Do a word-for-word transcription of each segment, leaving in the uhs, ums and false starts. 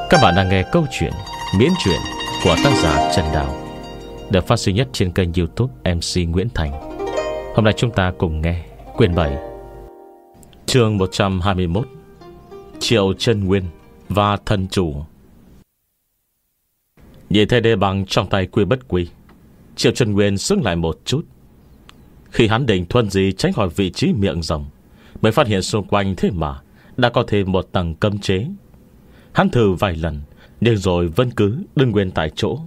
Các bạn đang nghe câu chuyện miễn truyện của tác giả Trần Đào, được phát sinh nhất trên kênh YouTube em xê Nguyễn Thành. Hôm nay chúng ta cùng nghe quyển bảy, chương một trăm hai mươi mốt, Triệu Chân Nguyên và Thần Chủ. Nhìn thấy đê băng trong tay Quy Bất Quy, Triệu Chân Nguyên sững lại một chút. Khi hắn định thuần gì tránh khỏi vị trí miệng rồng, mới phát hiện xung quanh thế mà đã có thêm một tầng cấm chế. Hắn thử vài lần, nhưng rồi vẫn cứ đứng nguyên tại chỗ.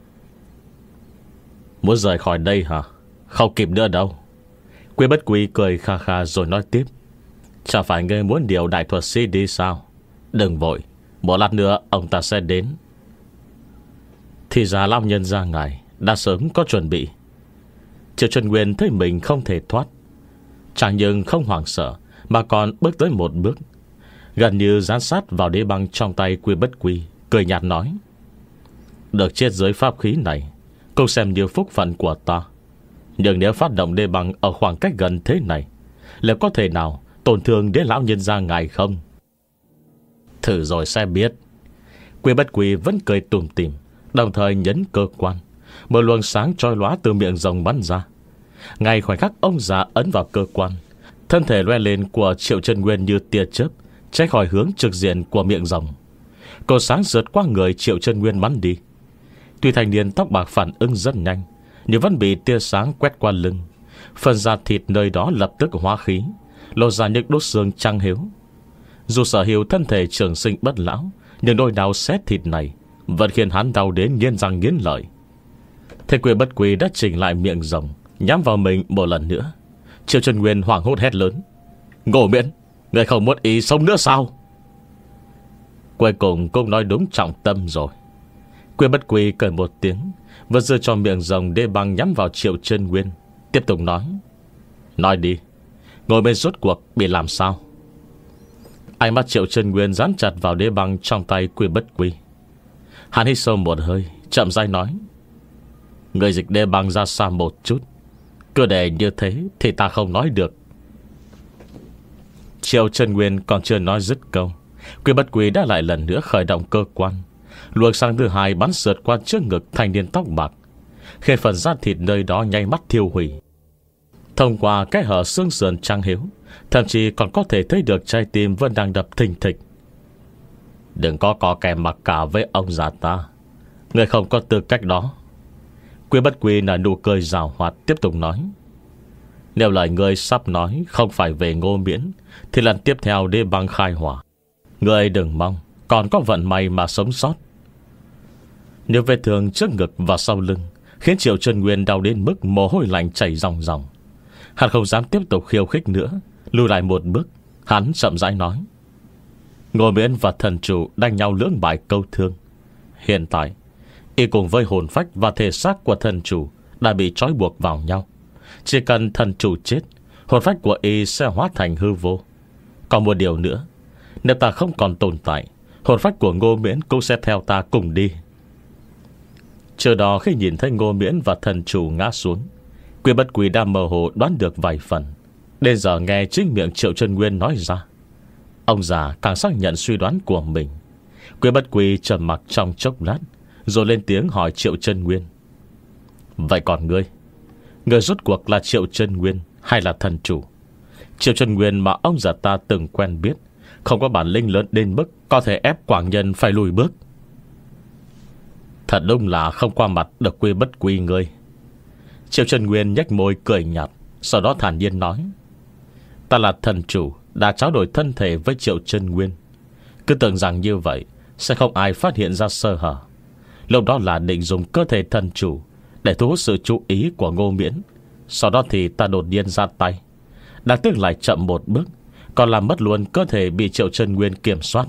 Muốn rời khỏi đây hả? Không kịp nữa đâu. Quy Bất Quy cười kha kha rồi nói tiếp. Chả phải ngươi muốn điều đại thuật sĩ đi sao? Đừng vội, một lát nữa ông ta sẽ đến. Thì ra lão nhân gia ngài đã sớm có chuẩn bị. Triệu Chân Nguyên thấy mình không thể thoát, chẳng nhưng không hoảng sợ, mà còn bước tới một bước, gần như dán sát vào đế băng trong tay Quy Bất Quy, cười nhạt nói: được chết dưới pháp khí này cũng xem như phúc phận của ta. Nhưng nếu phát động đế băng ở khoảng cách gần thế này, liệu có thể nào tổn thương đến lão nhân gia ngài không? Thử rồi sẽ biết. Quy Bất Quy vẫn cười tủm tỉm, đồng thời nhấn cơ quan. Một luồng sáng chói lóa từ miệng rồng bắn ra. Ngay khoảnh khắc ông già ấn vào cơ quan, thân thể loe lên của Triệu Chân Nguyên như tia chớp tránh khỏi hướng trực diện của miệng rồng. Cột sáng rượt qua người Triệu Chân Nguyên bắn đi. Tuy thanh niên tóc bạc phản ứng rất nhanh, nhưng vẫn bị tia sáng quét qua lưng. Phần da thịt nơi đó lập tức hóa khí, lộ ra những đốt xương trắng hiếu. Dù sở hữu thân thể trường sinh bất lão, nhưng đôi đau xé thịt này vẫn khiến hắn đau đến nghiến răng nghiến lợi. Thế Quy Bất Quy đã chỉnh lại miệng rồng, nhắm vào mình một lần nữa. Triệu Chân Nguyên hoảng hốt hét lớn: Ngô Miễn, người không muốn ý sống nữa sao? Cuối cùng cũng nói đúng trọng tâm rồi. Quy Bất Quy cười một tiếng, vừa giơ cho miệng rồng đê băng nhắm vào Triệu Chân Nguyên, tiếp tục nói: nói đi, Ngô Miễn rốt cuộc bị làm sao? Ánh mắt Triệu Chân Nguyên dán chặt vào đế băng trong tay Quy Bất Quy. Hắn hít sâu một hơi, chậm rãi nói: người dịch đế băng ra xa một chút. Cứ để như thế thì ta không nói được. Triệu Chân Nguyên còn chưa nói dứt câu, Quy Bất Quy đã lại lần nữa khởi động cơ quan. Luồng sáng thứ hai bắn sượt qua trước ngực thanh niên tóc bạc, khiến phần da thịt nơi đó nháy mắt thiêu hủy. Thông qua cái hở xương sườn trắng hiếu, thậm chí còn có thể thấy được trái tim vẫn đang đập thình thịch. Đừng có có kẻ mặc cả với ông già ta, người không có tư cách đó. Quy Bất Quy là nụ cười rào hoạt, tiếp tục nói: nếu lời người sắp nói không phải về Ngô Miễn, thì lần tiếp theo đế băng khai hỏa, người đừng mong còn có vận may mà sống sót. Nếu vết thương trước ngực và sau lưng khiến Triệu Chân Nguyên đau đến mức mồ hôi lạnh chảy ròng ròng, hắn không dám tiếp tục khiêu khích nữa, lùi lại một bước. Hắn chậm rãi nói: Ngô Miễn và thần chủ đánh nhau lưỡng bại câu thương. Hiện tại y cùng với hồn phách và thể xác của thần chủ đã bị trói buộc vào nhau. Chỉ cần thần chủ chết, hồn phách của y sẽ hóa thành hư vô. Còn một điều nữa, nếu ta không còn tồn tại, hồn phách của Ngô Miễn cũng sẽ theo ta cùng đi. Chờ đó khi nhìn thấy Ngô Miễn và thần chủ ngã xuống, Quy Bất Quy đã mơ hồ đoán được vài phần. Đến giờ nghe chính miệng Triệu Chân Nguyên nói ra, ông già càng xác nhận suy đoán của mình. Quy Bất Quy trầm mặc trong chốc lát, rồi lên tiếng hỏi Triệu Chân Nguyên: vậy còn ngươi, ngươi rốt cuộc là Triệu Chân Nguyên hay là thần chủ? Triệu Chân Nguyên mà ông già ta từng quen biết không có bản lĩnh lớn đến mức có thể ép Quảng Nhân phải lùi bước. Thật đúng là không qua mặt được Quy Bất Quy ngươi. Triệu Chân Nguyên nhếch môi cười nhạt, sau đó thản nhiên nói: ta là thần chủ đã trao đổi thân thể với Triệu Chân Nguyên. Cứ tưởng rằng như vậy sẽ không ai phát hiện ra sơ hở. Lúc đó là định dùng cơ thể thần chủ để thu hút sự chú ý của Ngô Miễn. Sau đó thì ta đột nhiên ra tay, đáng tiếc lại chậm một bước, còn làm mất luôn cơ thể bị Triệu Chân Nguyên kiểm soát.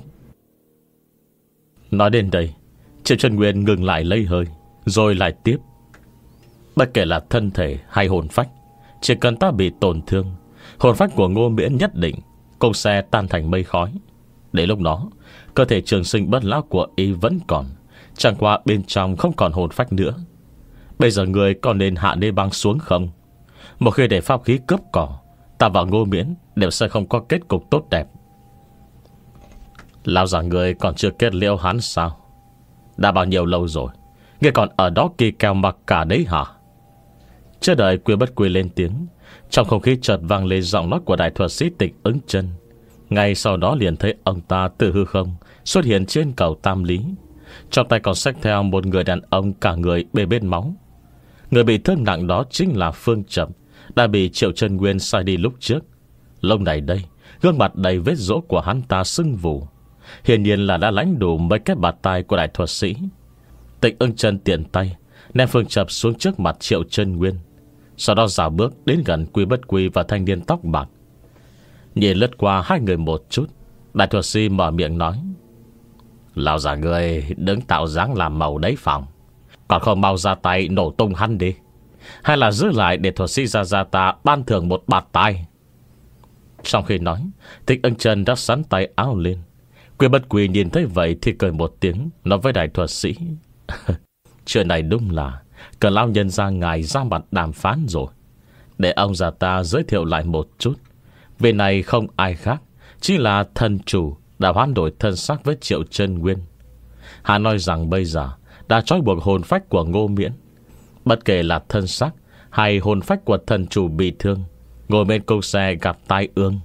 Nói đến đây, Triệu Chân Nguyên ngừng lại lấy hơi, rồi lại tiếp: bất kể là thân thể hay hồn phách, chỉ cần ta bị tổn thương, hồn phách của Ngô Miễn nhất định cũng sẽ tan thành mây khói. Đến lúc đó, cơ thể trường sinh bất lão của y vẫn còn, chẳng qua bên trong không còn hồn phách nữa. Bây giờ người còn nên hạ đế băng xuống không? Một khi để pháp khí cướp cỏ, ta và Ngô Miễn đều sẽ không có kết cục tốt đẹp. Lão già người còn chưa kết liễu hắn sao? Đã bao nhiêu lâu rồi, ngươi còn ở đó kỳ kèo mặc cả đấy hả? Chưa đợi Quy Bất Quy lên tiếng, trong không khí chợt vang lên giọng nói của đại thuật sĩ Tịch Ứng Chân. Ngay sau đó liền thấy ông ta từ hư không xuất hiện trên cầu Tam Lý, trong tay còn xách theo một người đàn ông cả người bê bết máu. Người bị thương nặng đó chính là Phương Trầm, đã bị Triệu Chân Nguyên sai đi lúc trước. Lúc này đây, gương mặt đầy vết rỗ của hắn ta sưng vù, hiển nhiên là đã lãnh đủ mấy cái bạt tai của đại thuật sĩ. Tịch Ưng Chân tiện tay ném Phương Trầm xuống trước mặt Triệu Chân Nguyên, sau đó dạo bước đến gần Quy Bất Quy và thanh niên tóc bạc. Nhìn lướt qua hai người một chút, đại thuật sĩ mở miệng nói: Lão già người đứng tạo dáng làm màu đấy phòng, còn không mau ra tay nổ tung hắn đi, hay là giữ lại để thuật sĩ Gia Gia ta ban thưởng một bạt tai? Trong khi nói, Tịch Ưng Chân đã sắn tay áo lên. Quy Bất Quy nhìn thấy vậy thì cười một tiếng, nói với đại thuật sĩ: Chuyện này đúng là cần lão nhân ra ngài ra mặt đàm phán rồi. Để ông già ta giới thiệu lại một chút. Vị này không ai khác, chỉ là thần chủ đã hoán đổi thân xác với Triệu Chân Nguyên. Hắn nói rằng bây giờ đã trói buộc hồn phách của Ngô Miễn. Bất kể là thân xác hay hồn phách của thần chủ bị thương, ngồi bên câu xe gặp tai ương.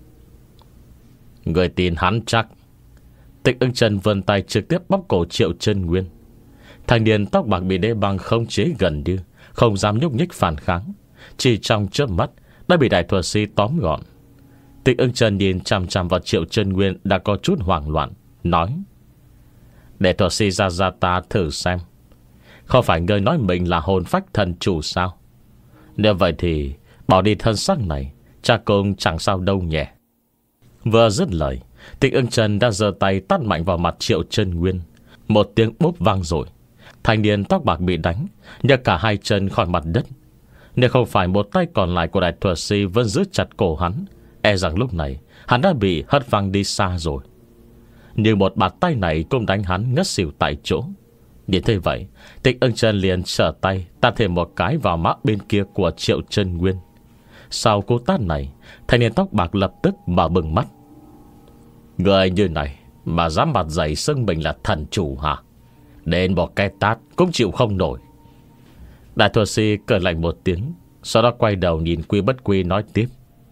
Người tin hắn chắc? Tịch Ưng Chân vươn tay trực tiếp bóp cổ Triệu Chân Nguyên. Thanh niên tóc bạc bị đế băng không chế gần như không dám nhúc nhích phản kháng, chỉ trong chớp mắt đã bị đại thuật sĩ tóm gọn. Tịch Ưng Chân nhìn chằm chằm vào Triệu Chân Nguyên đã có chút hoảng loạn, nói: Để thuật sĩ Gia Gia ta thử xem, không phải ngươi nói mình là hồn phách thần chủ sao? Nếu vậy thì bỏ đi thân xác này, cha cũng chẳng sao đâu nhẹ. Vừa dứt lời, Tịch Ưng Chân đã giơ tay tát mạnh vào mặt Triệu Chân Nguyên. Một tiếng bốp vang rồi, thanh niên tóc bạc bị đánh nhấc cả hai chân khỏi mặt đất. Nếu không phải một tay còn lại của đại thuật sĩ vẫn giữ chặt cổ hắn, e rằng lúc này hắn đã bị hất văng đi xa rồi. Nhưng một bạt tay này cũng đánh hắn ngất xỉu tại chỗ. Nhìn thấy vậy, Tịch Ưng Chân liền trở tay tát thêm một cái vào má bên kia của Triệu Chân Nguyên. Sau cú tát này, thanh niên tóc bạc lập tức mở bừng mắt. Người như này mà dám mặt dày xưng mình là thần chủ hả? Đến một cái tát cũng chịu không nổi. Đại thuật sĩ cười lạnh một tiếng, sau đó quay đầu nhìn Quy Bất Quy nói tiếp: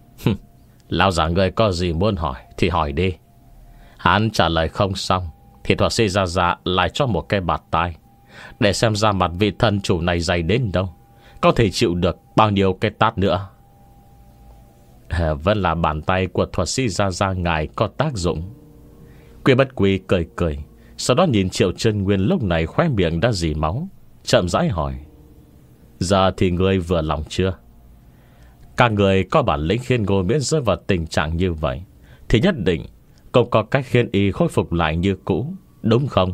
Lão già người có gì muốn hỏi thì hỏi đi. Hắn trả lời không xong thì thuật sĩ Gia Gia lại cho một cái bạt tai, để xem ra mặt vị thần chủ này dày đến đâu, có thể chịu được bao nhiêu cái tát nữa. à, Vẫn là bàn tay của thuật sĩ Gia Gia ngài có tác dụng. Quy Bất Quy cười cười, sau đó nhìn Triệu Chân Nguyên lúc này khóe miệng đã dì máu, chậm rãi hỏi: Giờ thì ngươi vừa lòng chưa? Các người có bản lĩnh khiến Ngô Miễn rơi vào tình trạng như vậy thì nhất định cũng có cách khiến y khôi phục lại như cũ, đúng không?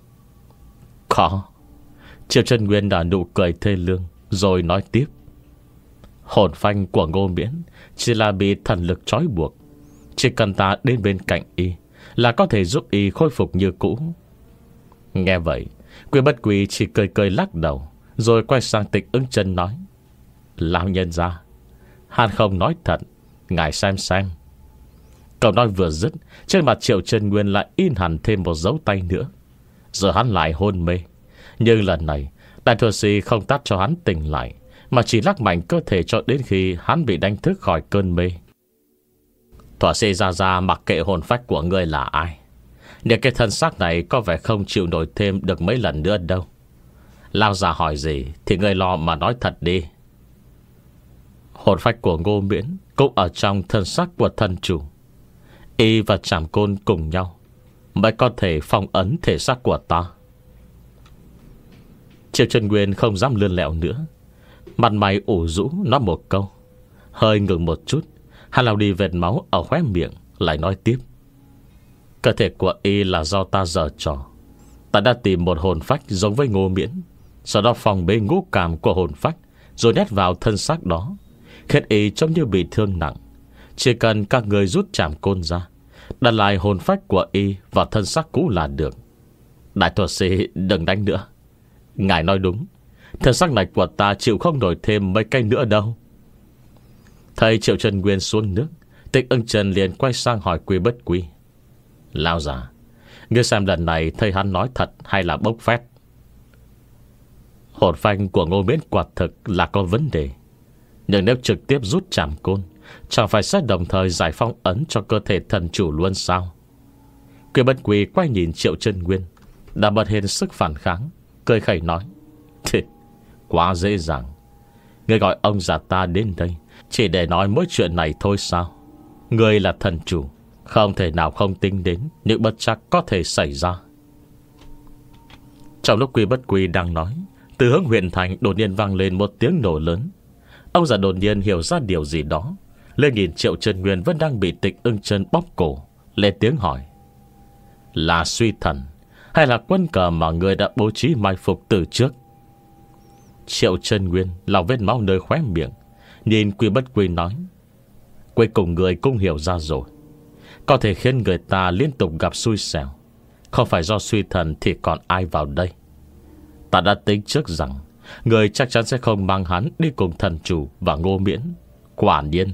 Khó. Triệu Chân Nguyên đã nụ cười thê lương, rồi nói tiếp: Hồn phanh của Ngô Miễn chỉ là bị thần lực trói buộc, chỉ cần ta đến bên cạnh y là có thể giúp y khôi phục như cũ. Nghe vậy, Quy Bất Quy chỉ cười cười lắc đầu, rồi quay sang Tịch Ứng Chân nói: Lão nhân gia, hắn không nói thật, ngài xem xem. Cậu nói vừa dứt, trên mặt Triệu Chân Nguyên lại in hẳn thêm một dấu tay nữa. Giờ hắn lại hôn mê. Nhưng lần này đại thuật sĩ không tát cho hắn tỉnh lại, mà chỉ lắc mạnh cơ thể cho đến khi hắn bị đánh thức khỏi cơn mê. Thuật sĩ Gia Gia mặc kệ hồn phách của ngươi là ai, nhưng cái thân xác này có vẻ không chịu nổi thêm được mấy lần nữa đâu. Lao già hỏi gì thì ngươi lo mà nói thật đi. Hồn phách của Ngô Miễn cũng ở trong thân xác của thần chủ. Y và Trảm Côn cùng nhau mới có thể phong ấn thể xác của ta. Triệu Chân Nguyên không dám lươn lẹo nữa, mặt mày ủ rũ nói một câu. Hơi ngừng một chút, hắn lau đi vệt máu ở khóe miệng, lại nói tiếp: Cơ thể của y là do ta giở trò. Ta đã tìm một hồn phách giống với Ngô Miễn, sau đó phòng bê ngũ cảm của hồn phách, rồi nhét vào thân xác đó, khiến y trông như bị thương nặng. Chỉ cần các người rút Trảm Côn ra, đặt lại hồn phách của y vào thân xác cũ là được. Đại thuật sĩ đừng đánh nữa. Ngài nói đúng, thân xác này của ta chịu không nổi thêm mấy cây nữa đâu. Thấy Triệu Chân Nguyên xuống nước, Tịch Ưng Chân liền quay sang hỏi Quy Bất Quy: Lão già, ngươi xem lần này thấy hắn nói thật hay là bốc phét? Hồn phách của Ngô Miễn quả thực là có vấn đề, nhưng nếu trực tiếp rút trảm côn, chẳng phải sẽ đồng thời giải phong ấn cho cơ thể thần chủ luôn sao? Quy Bất Quy quay nhìn Triệu Chân Nguyên đã bật hết sức phản kháng, cười khẩy nói: Quá dễ dàng. Ngươi gọi ông già ta đến đây chỉ để nói mỗi chuyện này thôi sao? Ngươi là thần chủ, không thể nào không tính đến những bất trắc có thể xảy ra. Trong lúc Quy Bất Quy đang nói, từ hướng huyện thành đột nhiên vang lên một tiếng nổ lớn. Ông già đột nhiên hiểu ra điều gì đó, lên nhìn Triệu Chân Nguyên vẫn đang bị Tịch Ưng Chân bóp cổ, lên tiếng hỏi: Là suy thần hay là quân cờ mà người đã bố trí mai phục từ trước? Triệu Chân Nguyên lau vết máu nơi khóe miệng, nhìn Quy Bất Quy nói: Cuối cùng người cũng hiểu ra rồi. Có thể khiến người ta liên tục gặp xui xẻo, không phải do suy thần thì còn ai vào đây. Ta đã tính trước rằng người chắc chắn sẽ không mang hắn đi cùng thần chủ và Ngô Miễn. Quả nhiên.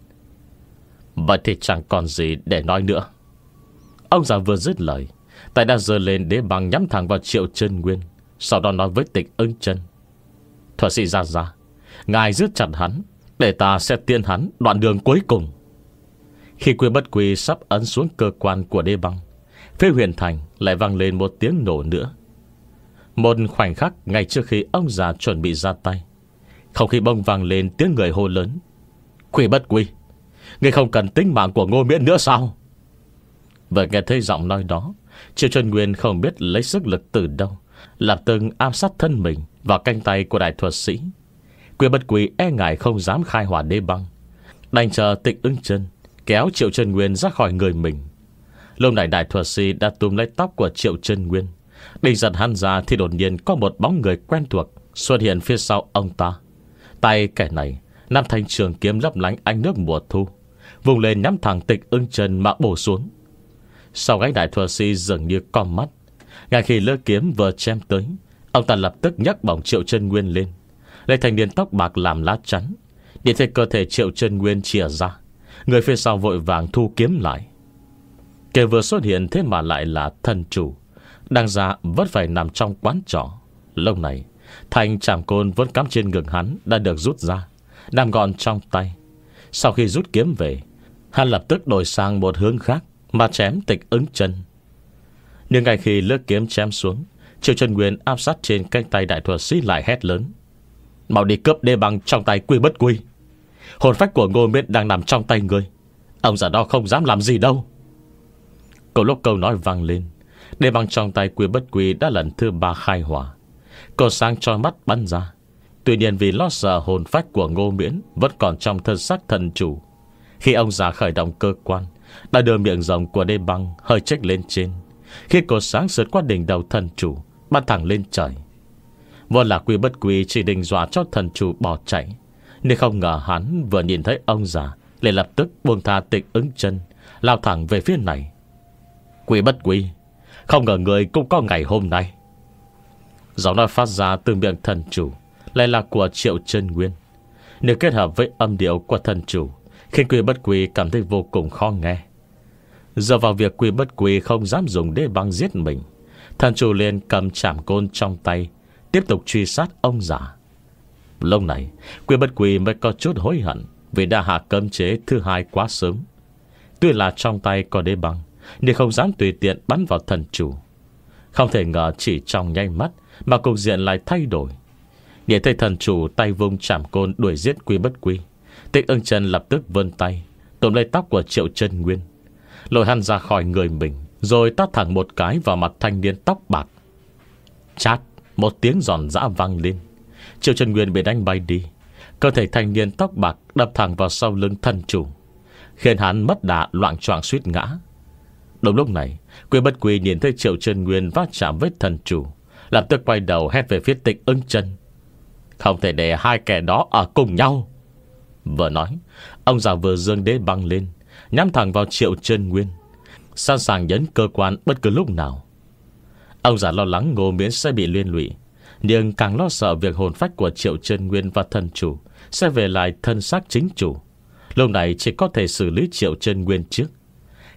Vậy thì chẳng còn gì để nói nữa. Ông già vừa dứt lời, tay đã giơ lên đế băng nhắm thẳng vào Triệu Chân Nguyên, sau đó nói với Tịch Ưng Chân: Thuật sĩ Gia Gia, ngài giữ chặt hắn, để ta sẽ tiên hắn đoạn đường cuối cùng. Khi Quy Bất Quy sắp ấn xuống cơ quan của đế băng, phía huyền thành lại vang lên một tiếng nổ nữa. Một khoảnh khắc ngay trước khi ông già chuẩn bị ra tay, không khí bông vang lên tiếng người hô lớn: Quy Bất Quy, ngươi không cần tính mạng của Ngô Miễn nữa sao? Vừa nghe thấy giọng nói đó, Triệu Chân Nguyên không biết lấy sức lực từ đâu, lập tức áp sát thân mình vào cánh tay của đại thuật sĩ. Quy Bất Quy e ngại không dám khai hỏa đế băng, đành chờ Tịch Ưng Chân kéo Triệu Chân Nguyên ra khỏi người mình. Lúc này đại thuật sĩ đã túm lấy tóc của Triệu Chân Nguyên, định giật hắn ra thì đột nhiên có một bóng người quen thuộc xuất hiện phía sau ông ta. Tay kẻ này nắm thanh trường kiếm lấp lánh ánh nước mùa thu, vùng lên nhắm thẳng Tịch Ưng Chân mà bổ xuống. Sau gáy đại thuật sĩ dường như con mắt, ngay khi lưỡi kiếm vừa chém tới, ông ta lập tức nhấc bổng Triệu Chân Nguyên lên, lấy thanh niên tóc bạc làm lá chắn. Để thấy cơ thể Triệu Chân Nguyên chìa ra, người phía sau vội vàng thu kiếm lại. Kẻ vừa xuất hiện thế mà lại là thần chủ, đang ra vẫn phải nằm trong quán trọ. Lúc này thanh trảm côn vẫn cắm trên ngực hắn đã được rút ra, nằm gọn trong tay. Sau khi rút kiếm về, hắn lập tức đổi sang một hướng khác mà chém Tịch Ưng Chân. Nhưng ngay khi lưỡi kiếm chém xuống, Triệu Chân Nguyên áp sát trên cánh tay đại thuật sĩ lại hét lớn: Mau đi cướp đế băng trong tay Quy Bất Quy. Hồn phách của Ngô Miễn đang nằm trong tay ngươi, ông già đó không dám làm gì đâu. Cùng lúc câu nói vang lên, đế băng trong tay Quy Bất Quy đã lần thứ ba khai hỏa, cột sáng chói mắt bắn ra. Tuy nhiên vì lo sợ hồn phách của Ngô Miễn vẫn còn trong thân xác thần chủ, khi ông già khởi động cơ quan, đã đưa miệng rồng của đế băng hơi chếch lên trên, khi cột sáng sượt qua đỉnh đầu thần chủ, bắn thẳng lên trời. Vốn là Quy Bất Quy chỉ định dọa cho thần chủ bỏ chạy, nhưng không ngờ hắn vừa nhìn thấy ông già liền lập tức buông tha Tịch Ưng Chân, lao thẳng về phía này. Quy Bất Quy, không ngờ người cũng có ngày hôm nay. Giọng nói phát ra từ miệng thần chủ lại là của Triệu Chân Nguyên, nếu kết hợp với âm điệu của thần chủ khiến Quy Bất Quy cảm thấy vô cùng khó nghe. Giờ vào việc Quy Bất Quy không dám dùng đế băng giết mình, thần chủ liền cầm trảm côn trong tay, tiếp tục truy sát ông già. Lúc này Quy Bất Quy mới có chút hối hận vì đã hạ cấm chế thứ hai quá sớm. Tuy là trong tay có đế băng, nhưng không dám tùy tiện bắn vào thần chủ. Không thể ngờ chỉ trong nháy mắt mà cục diện lại thay đổi. Nhìn thấy thần chủ tay vung trảm côn đuổi giết Quy Bất Quy, Tịch Ưng Chân lập tức vươn tay tóm lấy tóc của Triệu Chân Nguyên, lôi hắn ra khỏi người mình, rồi tát thẳng một cái vào mặt thanh niên tóc bạc. Chát, một tiếng giòn giã vang lên. Triệu Chân Nguyên bị đánh bay đi, cơ thể thanh niên tóc bạc đập thẳng vào sau lưng thần chủ, khiến hắn mất đà loạng choạng suýt ngã. Đúng lúc này, Quy Bất Quy nhìn thấy Triệu Chân Nguyên va chạm với thần chủ, lập tức quay đầu hét về phía Tịch Ưng Chân: Không thể để hai kẻ đó ở cùng nhau. Vừa nói, ông già vừa giương đế băng lên, nhắm thẳng vào Triệu Chân Nguyên, sẵn sàng nhấn cơ quan bất cứ lúc nào. Ông già lo lắng Ngô Miễn sẽ bị liên lụy, nhưng càng lo sợ việc hồn phách của Triệu Chân Nguyên và thần chủ sẽ về lại thân xác chính chủ. Lúc này chỉ có thể xử lý Triệu Chân Nguyên trước.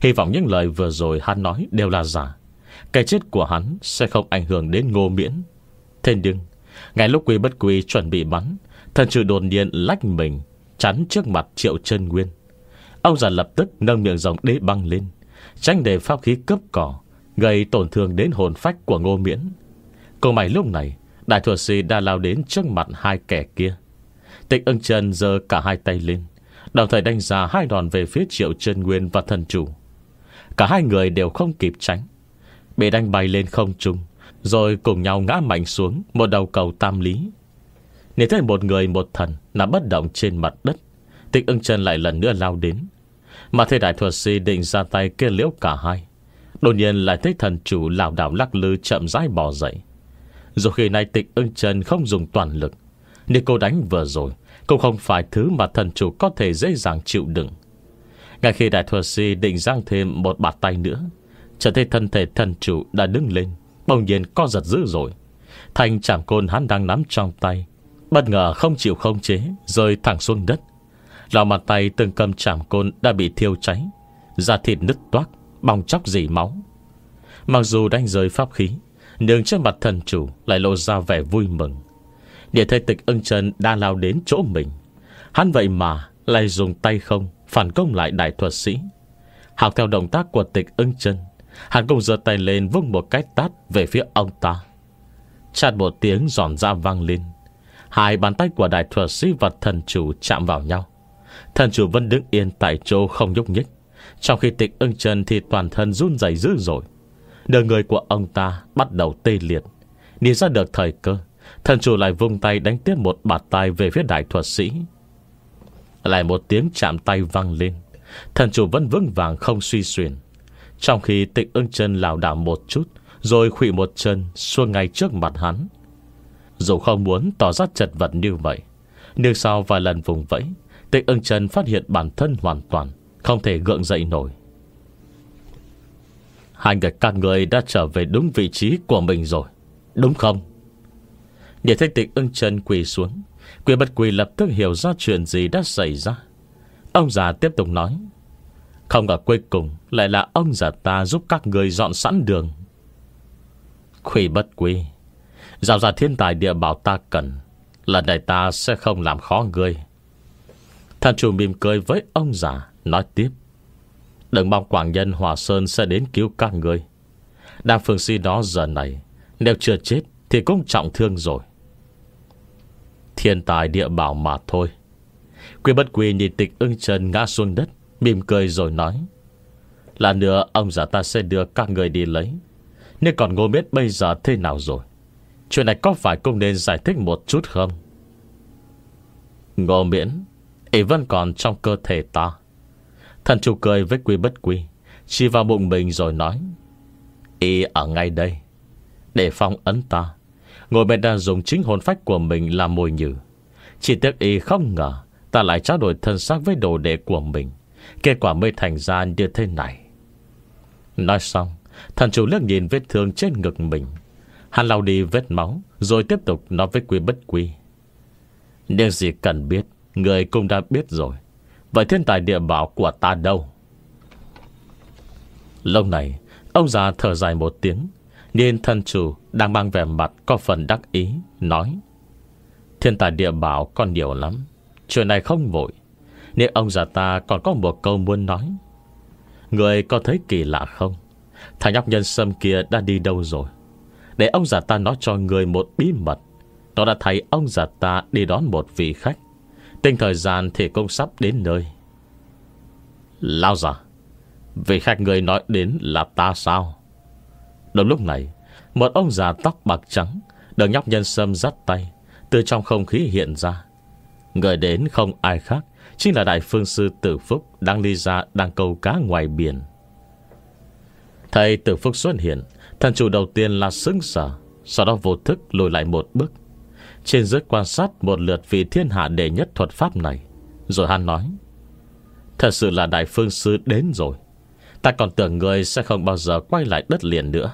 Hy vọng những lời vừa rồi hắn nói đều là giả. Cái chết của hắn sẽ không ảnh hưởng đến Ngô Miễn. Thế nhưng ngay lúc Quy Bất Quy chuẩn bị bắn, thần chủ đột nhiên lách mình chắn trước mặt Triệu Chân Nguyên. Ông già lập tức nâng miệng rồng đế băng lên, tránh để pháp khí cướp cỏ gây tổn thương đến hồn phách của Ngô Miễn. Cùng mày lúc này, đại thuật sĩ đã lao đến trước mặt hai kẻ kia. Tịch Ưng Chân giơ cả hai tay lên, đồng thời đánh ra hai đòn về phía Triệu Chân Nguyên và thần chủ. Cả hai người đều không kịp tránh, bị đánh bay lên không trung, rồi cùng nhau ngã mạnh xuống một đầu cầu tam lý. Nhìn thấy một người một thần nằm bất động trên mặt đất, Tịch Ưng Chân lại lần nữa lao đến. Mà thấy đại thuật sĩ định ra tay kết liễu cả hai, đột nhiên lại thấy thần chủ lảo đảo lắc lư chậm rãi bò dậy. Dù khi này Tịch Ưng Chân không dùng toàn lực, nhưng cô đánh vừa rồi cũng không phải thứ mà thần chủ có thể dễ dàng chịu đựng. Ngay khi đại thuật sĩ định giang thêm một bạt tay nữa, chợt thấy thân thể thần chủ đã đứng lên, bỗng nhiên co giật dữ dội. Thanh trảm côn hắn đang nắm trong tay bất ngờ không chịu khống chế, rơi thẳng xuống đất. Lòng bàn tay từng cầm trảm côn đã bị thiêu cháy, da thịt nứt toác, bong chóc rỉ máu. Mặc dù đánh rơi pháp khí, nhưng trên mặt thần chủ lại lộ ra vẻ vui mừng. Để thấy Tịch Ưng Chân đã lao đến chỗ mình, hắn vậy mà lại dùng tay không phản công lại đại thuật sĩ. Học theo động tác của Tịch Ưng Chân, hắn cũng giơ tay lên vung một cái tát về phía ông ta. Chát một tiếng giòn ra vang lên, hai bàn tay của đại thuật sĩ và thần chủ chạm vào nhau. Thần chủ vẫn đứng yên tại chỗ không nhúc nhích, trong khi Tịch Ưng Chân thì toàn thân run rẩy dữ dội. Đời người của ông ta bắt đầu tê liệt. Nhìn ra được thời cơ, thần chủ lại vung tay đánh tiếp một bạt tay về phía đại thuật sĩ. Lại một tiếng chạm tay vang lên, thần chủ vẫn vững vàng không suy xuyển, trong khi Tịch Ưng Chân lảo đảo một chút, rồi khuỵu một chân xuống ngay trước mặt hắn. Dù không muốn tỏ ra chật vật như vậy, nhưng sau vài lần vùng vẫy, Tịch Ưng Chân phát hiện bản thân hoàn toàn không thể gượng dậy nổi. Hai người các người đã trở về đúng vị trí của mình rồi, đúng không? Nhìn thấy Tịch Ưng Chân quỳ xuống, Quy Bất Quy lập tức hiểu ra chuyện gì đã xảy ra. Ông già tiếp tục nói: không ngờ cuối cùng lại là ông già ta giúp các người dọn sẵn đường. Quy Bất Quy, giao ra thiên tài địa bảo ta cần, lần này ta sẽ không làm khó ngươi. Thần chủ mỉm cười với ông già, nói tiếp: đừng mong Quảng Nhân Hòa Sơn sẽ đến cứu các ngươi. Đàm Phương Si đó giờ này nếu chưa chết thì cũng trọng thương rồi. Thiên tài địa bảo mà thôi. Quy Bất Quy nhìn Tịch Ưng Chân ngã xuống đất, mỉm cười rồi nói: là nữa ông già ta sẽ đưa các người đi lấy. Nhưng còn Ngô Miễn bây giờ thế nào rồi? Chuyện này có phải cũng nên giải thích một chút không? Ngô Miễn ý vẫn còn trong cơ thể ta. Thần chủ cười với Quy Bất Quy, chỉ vào bụng mình rồi nói: ý ở ngay đây để phong ấn ta. Ngô Miễn đang dùng chính hồn phách của mình làm mồi nhử. Chỉ tiếc ý không ngờ ta lại trao đổi thân xác với đồ đệ của mình, kết quả mới thành ra như thế này. Nói xong, thần chủ liếc nhìn vết thương trên ngực mình. Hắn lau đi vết máu, rồi tiếp tục nói với Quy Bất Quy: nhưng gì cần biết người cũng đã biết rồi. Vậy thiên tài địa bảo của ta đâu? Lúc này ông già thở dài một tiếng, nhìn thần chủ đang mang vẻ mặt có phần đắc ý, nói: thiên tài địa bảo còn nhiều lắm, chuyện này không vội. Nhưng ông già ta còn có một câu muốn nói. Người có thấy kỳ lạ không? Thằng nhóc nhân sâm kia đã đi đâu rồi? Để ông già ta nói cho người một bí mật. Nó đã thấy ông già ta đi đón một vị khách, tính thời gian thì cũng sắp đến nơi. Lao già, vị khách người nói đến là ta sao? Đúng lúc này, một ông già tóc bạc trắng được nhóc nhân sâm dắt tay từ trong không khí hiện ra. Người đến không ai khác, chính là Đại Phương Sư Tử Phúc đang đi ra đang câu cá ngoài biển. Thấy Tử Phúc xuất hiện, thần chủ đầu tiên là sững sờ, sau đó vô thức lùi lại một bước, trên dưới quan sát một lượt vị thiên hạ đệ nhất thuật pháp này. Rồi hắn nói: thật sự là Đại Phương Sư đến rồi. Ta còn tưởng người sẽ không bao giờ quay lại đất liền nữa.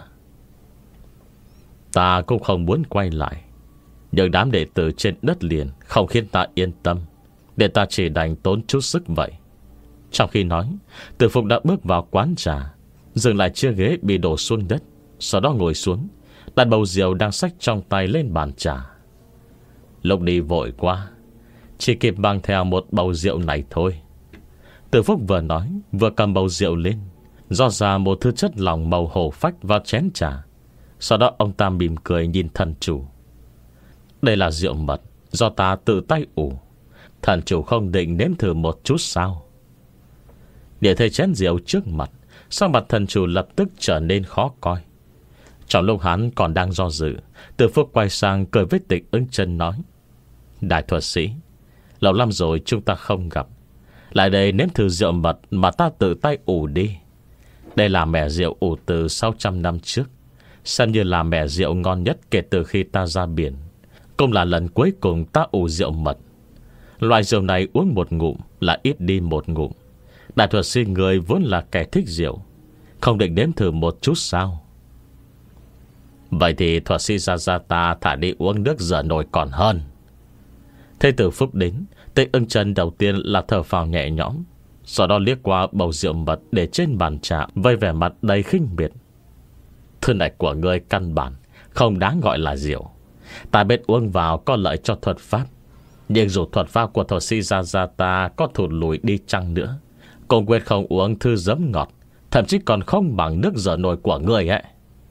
Ta cũng không muốn quay lại, nhưng đám đệ tử trên đất liền không khiến ta yên tâm, để ta chỉ đành tốn chút sức vậy. Trong khi nói, Từ Phúc đã bước vào quán trà, dừng lại chiếc ghế bị đổ xuống đất, sau đó ngồi xuống, đặt bầu rượu đang xách trong tay lên bàn trà. Lúc đi vội quá, chỉ kịp mang theo một bầu rượu này thôi. Từ Phúc vừa nói, vừa cầm bầu rượu lên, rót ra một thứ chất lỏng màu hổ phách vào chén trà. Sau đó ông ta mỉm cười nhìn thần chủ. Đây là rượu mật do ta tự tay ủ. Thần chủ không định nếm thử một chút sao? Để thấy chén rượu trước mặt, sắc mặt thần chủ lập tức trở nên khó coi. Trong lúc hắn còn đang do dự, Từ Phúc quay sang cười với Tịch Ưng Chân nói: Đại thuật sĩ, lâu lắm rồi chúng ta không gặp, lại đây nếm thử rượu mật mà ta tự tay ủ đi. Đây là mẻ rượu ủ từ sáu trăm năm trước, xem như là mẻ rượu ngon nhất kể từ khi ta ra biển. Cũng là lần cuối cùng ta ủ rượu mật. Loại rượu này uống một ngụm là ít đi một ngụm. Đại thuật sĩ người vốn là kẻ thích rượu, không định nếm thử một chút sao? Vậy thì thuật sĩ Gia Gia ta thả đi uống nước rửa nồi còn hơn. Thế Từ Phúc đến, Tịch Ưng Chân đầu tiên là thở phào nhẹ nhõm, sau đó liếc qua bầu rượu mật để trên bàn trà, với vẻ mặt đầy khinh miệt. Thứ này của ngươi căn bản không đáng gọi là rượu. Ta biết uống vào có lợi cho thuật pháp, nhưng dù thuật pháp của thuật sĩ Gia Gia ta có thụt lùi đi chăng nữa, cũng quyết không uống thứ giấm ngọt, thậm chí còn không bằng nước rửa nồi của ngươi ấy.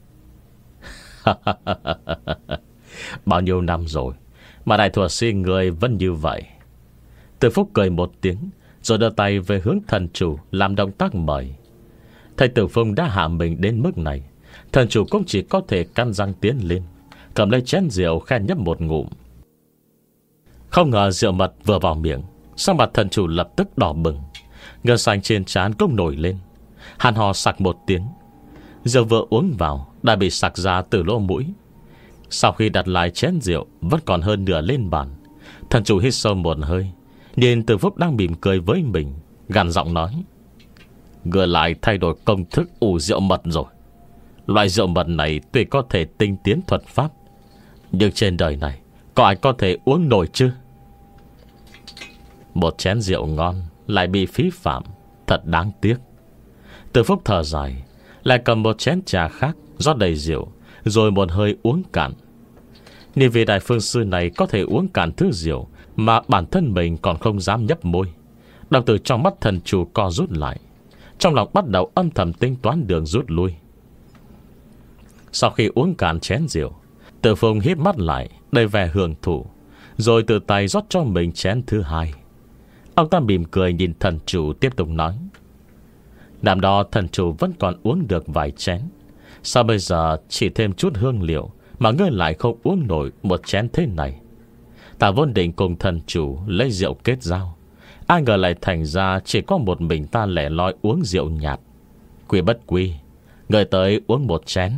Bao nhiêu năm rồi mà đại thuật sĩ người vẫn như vậy. Từ Phúc cười một tiếng, rồi đưa tay về hướng thần chủ làm động tác mời. Thầy Tử Phùng đã hạ mình đến mức này, thần chủ cũng chỉ có thể căn răng tiến lên, cầm lấy chén rượu khen nhấp một ngụm. Không ngờ rượu mật vừa vào miệng, sắc mặt thần chủ lập tức đỏ bừng, ngơ xanh trên trán cũng nổi lên. Hàn hò sặc một tiếng, rượu vừa uống vào đã bị sặc ra từ lỗ mũi. Sau khi đặt lại chén rượu vẫn còn hơn nửa lên bàn, thần chủ hít sâu một hơi, nhìn Từ Phúc đang mỉm cười với mình, gằn giọng nói: Ngươi lại thay đổi công thức ủ rượu mật rồi. Loại rượu mật này tuy có thể tinh tiến thuật pháp, nhưng trên đời này có ai có thể uống nổi chứ? Một chén rượu ngon lại bị phí phạm, thật đáng tiếc. Từ Phúc thở dài, lại cầm một chén trà khác rót đầy rượu, rồi một hơi uống cạn. Nhìn vị đại phương sư này có thể uống cạn thứ rượu mà bản thân mình còn không dám nhấp môi, đồng tử trong mắt thần chủ co rút lại, trong lòng bắt đầu âm thầm tính toán đường rút lui. Sau khi uống cạn chén rượu, Từ Phùng híp mắt lại đầy vẻ hưởng thụ, rồi từ tay rót cho mình chén thứ hai. Ông ta mỉm cười nhìn thần chủ tiếp tục nói: Năm đó thần chủ vẫn còn uống được vài chén, sao bây giờ chỉ thêm chút hương liệu mà ngươi lại không uống nổi một chén thế này? Ta vốn định cùng thần chủ lấy rượu kết giao, ai ngờ lại thành ra chỉ có một mình ta lẻ loi uống rượu nhạt. Quy bất quy, người tới uống một chén.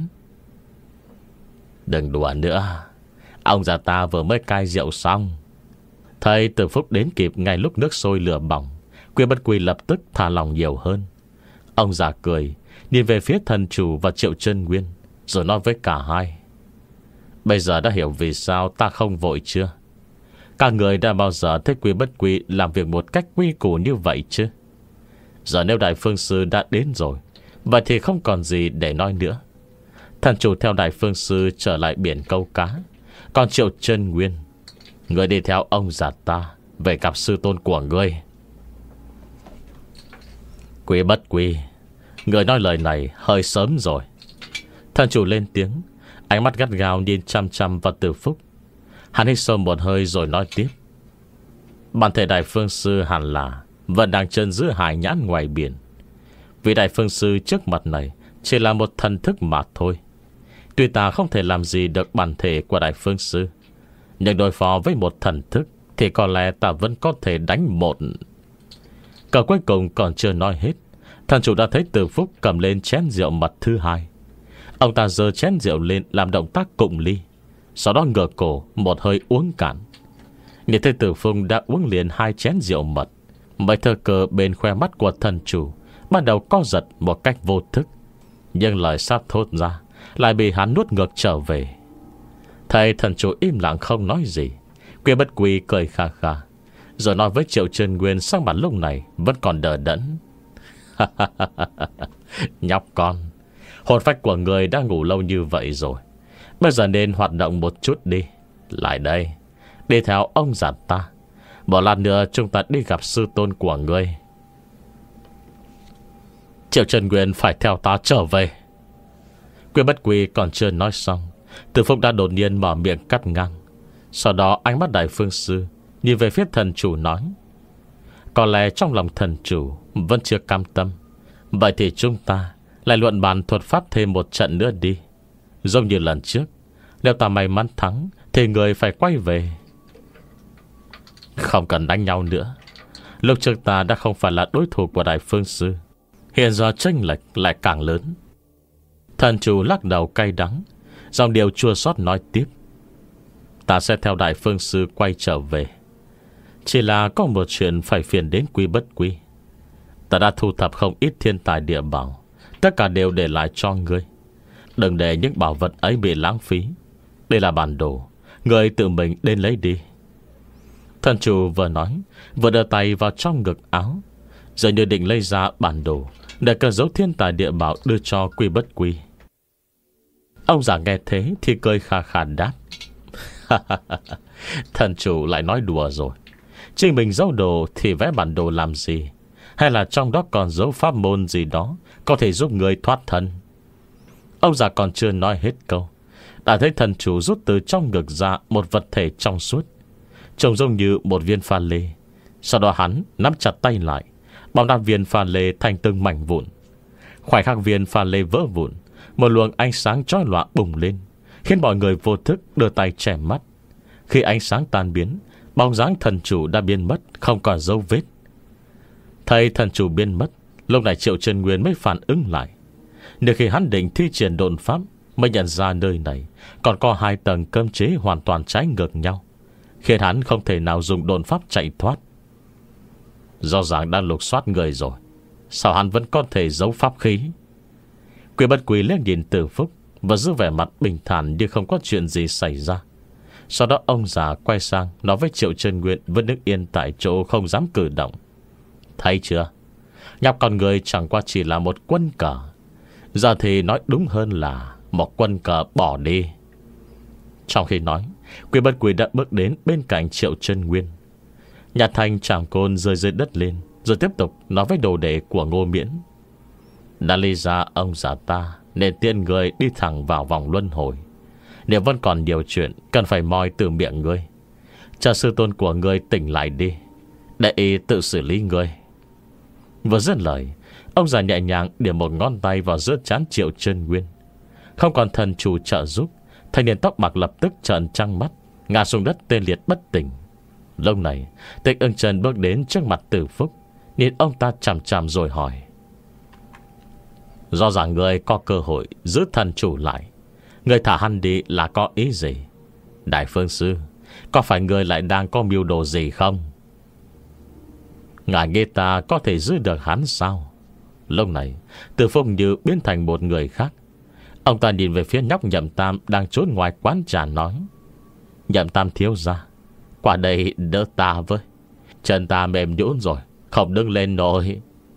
Đừng đùa nữa, ông già ta vừa mới cai rượu xong. Thầy Từ Phúc đến kịp ngay lúc nước sôi lửa bỏng, Quy bất quy lập tức thả lòng nhiều hơn. Ông già cười, nhìn về phía thần chủ và Triệu Chân Nguyên, rồi nói với cả hai: Bây giờ đã hiểu vì sao ta không vội chưa? Các người đã bao giờ thấy Quy bất quy làm việc một cách quy củ như vậy chứ? Giờ nếu đại phương sư đã đến rồi, vậy thì không còn gì để nói nữa. Thần chủ theo đại phương sư trở lại biển câu cá, còn Triệu Chân Nguyên, người đi theo ông già ta về gặp sư tôn của ngươi. Quy bất quy, người nói lời này hơi sớm rồi. Thần chủ lên tiếng, ánh mắt gắt gao nhìn chăm chăm vào Từ Phúc. Hắn hít sâu một hơi rồi nói tiếp: Bản thể đại phương sư hẳn là vẫn đang chân giữ hải nhãn ngoài biển. Vì đại phương sư trước mặt này chỉ là một thần thức mà thôi. Tuy ta không thể làm gì được bản thể của đại phương sư, nhưng đối phó với một thần thức thì có lẽ ta vẫn có thể đánh một. Cờ cuối cùng còn chưa nói hết, thần chủ đã thấy Từ Phúc cầm lên chén rượu mật thứ hai. Ông ta giơ chén rượu lên làm động tác cụng ly, sau đó ngửa cổ một hơi uống cạn. Nhìn thấy Từ Phúc đã uống liền hai chén rượu mật, mấy thơ cờ bên khoe mắt của thần chủ ban đầu co giật một cách vô thức, nhưng lời sắp thốt ra lại bị hắn nuốt ngược trở về. Thầy thần chủ im lặng không nói gì. Quy bất quy cười kha kha, Rồi nói với Triệu Chân Nguyên sang mặt lúc này vẫn còn đờ đẫn. Nhóc con, hồn phách của người đã ngủ lâu như vậy rồi, bây giờ nên hoạt động một chút đi. Lại đây, đi theo ông già ta. Một lát nữa chúng ta đi gặp sư tôn của ngươi. Triệu Chân Nguyên phải theo ta trở về. Quyên Bất Quỳ còn chưa nói xong, Từ Phúc đã đột nhiên mở miệng cắt ngang. Sau đó ánh mắt Đại Phương Sư nhìn về phía thần chủ nói: có lẽ trong lòng thần chủ vẫn chưa cam tâm. Vậy thì chúng ta lại luận bàn thuật pháp thêm một trận nữa đi. Giống như lần trước, nếu ta may mắn thắng thì người phải quay về. Không cần đánh nhau nữa. Lúc trước ta đã không phải là đối thủ của Đại Phương Sư, hiện giờ chênh lệch lại càng lớn. Thần chủ lắc đầu cay đắng, dòng điều chua xót nói tiếp: ta sẽ theo Đại Phương Sư quay trở về. Chỉ là có một chuyện phải phiền đến Quy Bất Quy. Ta đã thu thập không ít thiên tài địa bảo, tất cả đều để lại cho ngươi. Đừng để những bảo vật ấy bị lãng phí. Đây là bản đồ, ngươi tự mình đến lấy đi. Thần chủ vừa nói, vừa đưa tay vào trong ngực áo, giờ như định lấy ra bản đồ để cất giấu thiên tài địa bảo đưa cho Quy Bất Quy. Ông già nghe thế thì cười khà khà đáp: thần chủ lại nói đùa rồi. Chính mình giấu đồ thì vẽ bản đồ làm gì? Hay là trong đó còn dấu pháp môn gì đó có thể giúp người thoát thân? Ông già còn chưa nói hết câu, đã thấy thần chủ rút từ trong ngực ra một vật thể trong suốt, trông giống như một viên pha lê. Sau đó hắn nắm chặt tay lại, bóng đan viên pha lê thành từng mảnh vụn. Khoảnh khắc viên pha lê vỡ vụn, một luồng ánh sáng chói lòa bùng lên, khiến mọi người vô thức đưa tay che mắt. Khi ánh sáng tan biến, bóng dáng thần chủ đã biến mất, không còn dấu vết. Thấy thần chủ biến mất, lúc này Triệu Chân Nguyên mới phản ứng lại. Nếu khi hắn định thi triển độn pháp, mới nhận ra nơi này còn có hai tầng cấm chế hoàn toàn trái ngược nhau, khiến hắn không thể nào dùng độn pháp chạy thoát. Rõ ràng đang lục soát người rồi, sao hắn vẫn có thể giấu pháp khí? Quy Bất Quy liếc nhìn Từ Phúc và giữ vẻ mặt bình thản như không có chuyện gì xảy ra. Sau đó ông già quay sang nói với Triệu Chân Nguyên vẫn đứng yên tại chỗ không dám cử động: thấy chưa, nhóc con người chẳng qua chỉ là một quân cờ. Giờ thì nói đúng hơn là một quân cờ bỏ đi. Trong khi nói, Quy Bất Quy đã bước đến bên cạnh Triệu Chân Nguyên, nhặt thanh trảm côn rơi dưới đất lên, rồi tiếp tục nói với đồ đệ của Ngô Miễn: đã lý ra ông già ta nên tiên người đi thẳng vào vòng luân hồi. Nếu vẫn còn nhiều chuyện cần phải moi từ miệng ngươi, chờ sư tôn của ngươi tỉnh lại đi, để y tự xử lý ngươi. Vừa dứt lời, ông già nhẹ nhàng điểm một ngón tay vào giữa trán Triệu Chân Nguyên. Không còn thần chủ trợ giúp, thanh niên tóc bạc lập tức trợn trăng mắt, ngã xuống đất tê liệt bất tỉnh. Lúc này Tịch Ưng Chân bước đến trước mặt Từ Phúc, nhìn ông ta chằm chằm rồi hỏi: rõ ràng người có cơ hội giữ thần chủ lại, người thả hắn đi là có ý gì? Đại Phương Sư, có phải người lại đang có mưu đồ gì không? Ngài nghĩ ta có thể giữ được hắn sao? Lúc này Từ Phúc như biến thành một người khác. Ông ta nhìn về phía nhóc Nhậm Tam đang trốn ngoài quán trà nói: Nhậm Tam thiếu gia, qua đây đỡ ta với, chân ta mềm nhũn rồi, không đứng lên nổi.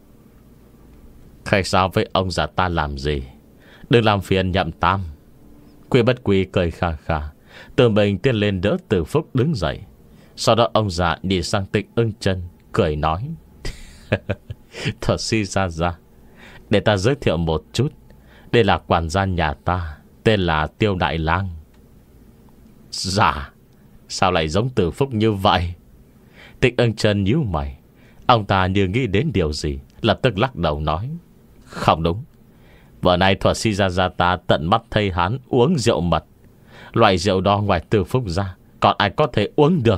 Khách sao với ông già ta làm gì? Đừng làm phiền Nhậm Tam. Quy Bất Quy cười kha kha, tự mình tiến lên đỡ Từ Phúc đứng dậy. Sau đó ông già đi sang Tịch Ưng Chân, cười nói: thật si ra ra, để ta giới thiệu một chút. Đây là quản gia nhà ta, tên là Tiêu Đại Lang. Dạ, sao lại giống Từ Phúc như vậy? Tịch Ưng Chân nhíu mày. Ông ta như nghĩ đến điều gì, lập tức lắc đầu nói: không đúng. Vừa nay thuật si ra ra ta tận mắt thấy hắn uống rượu mật. Loại rượu đó ngoài Từ Phúc ra, còn ai có thể uống được?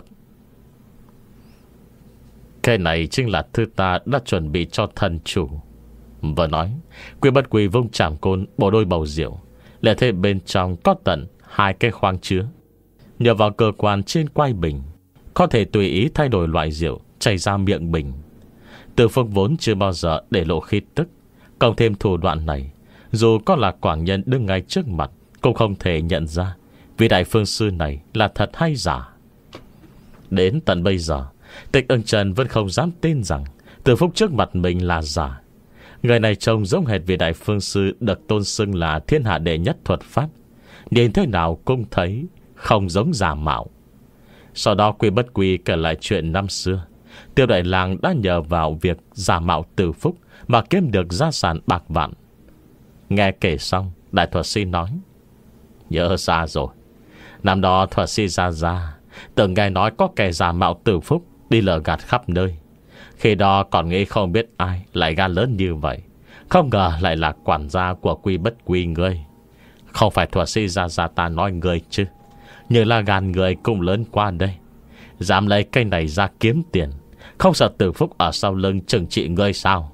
Cái này chính là thứ ta đã chuẩn bị cho thần chủ. Vừa nói, Quy Bất Quy vung trảm côn bổ đôi bầu rượu, để thấy bên trong có tận hai cái khoang chứa. Nhờ vào cơ quan trên quai bình, có thể tùy ý thay đổi loại rượu chảy ra miệng bình. Từ Phúc vốn chưa bao giờ để lộ khí tức, cộng thêm thủ đoạn này, dù có là quảng nhân đứng ngay trước mặt cũng không thể nhận ra vị Đại Phương Sư này là thật hay giả. Đến tận bây giờ, Tịch Ưng Trần vẫn không dám tin rằng Từ Phúc trước mặt mình là giả. Người này trông giống hệt vị đại phương sư được tôn xưng là thiên hạ đệ nhất thuật pháp, nhìn thế nào cũng thấy không giống giả mạo. Sau đó Quy Bất Quy kể lại chuyện năm xưa Tiêu Đại Lang đã nhờ vào việc giả mạo Từ Phúc mà kiếm được gia sản bạc vạn. Nghe kể xong, đại thuật sĩ nói: nhớ ra rồi. Năm đó thuật sĩ ra ra từng nghe nói có kẻ giả mạo Từ Phúc đi lừa gạt khắp nơi. Khi đó còn nghĩ không biết ai lại gan lớn như vậy, không ngờ lại là quản gia của Quy Bất Quy ngươi. Không phải thuật sĩ ra ra ta nói ngươi chứ, nhưng là gan người cũng lớn qua đây. Dám lấy cây này ra kiếm tiền, không sợ Từ Phúc ở sau lưng trừng trị ngươi sao?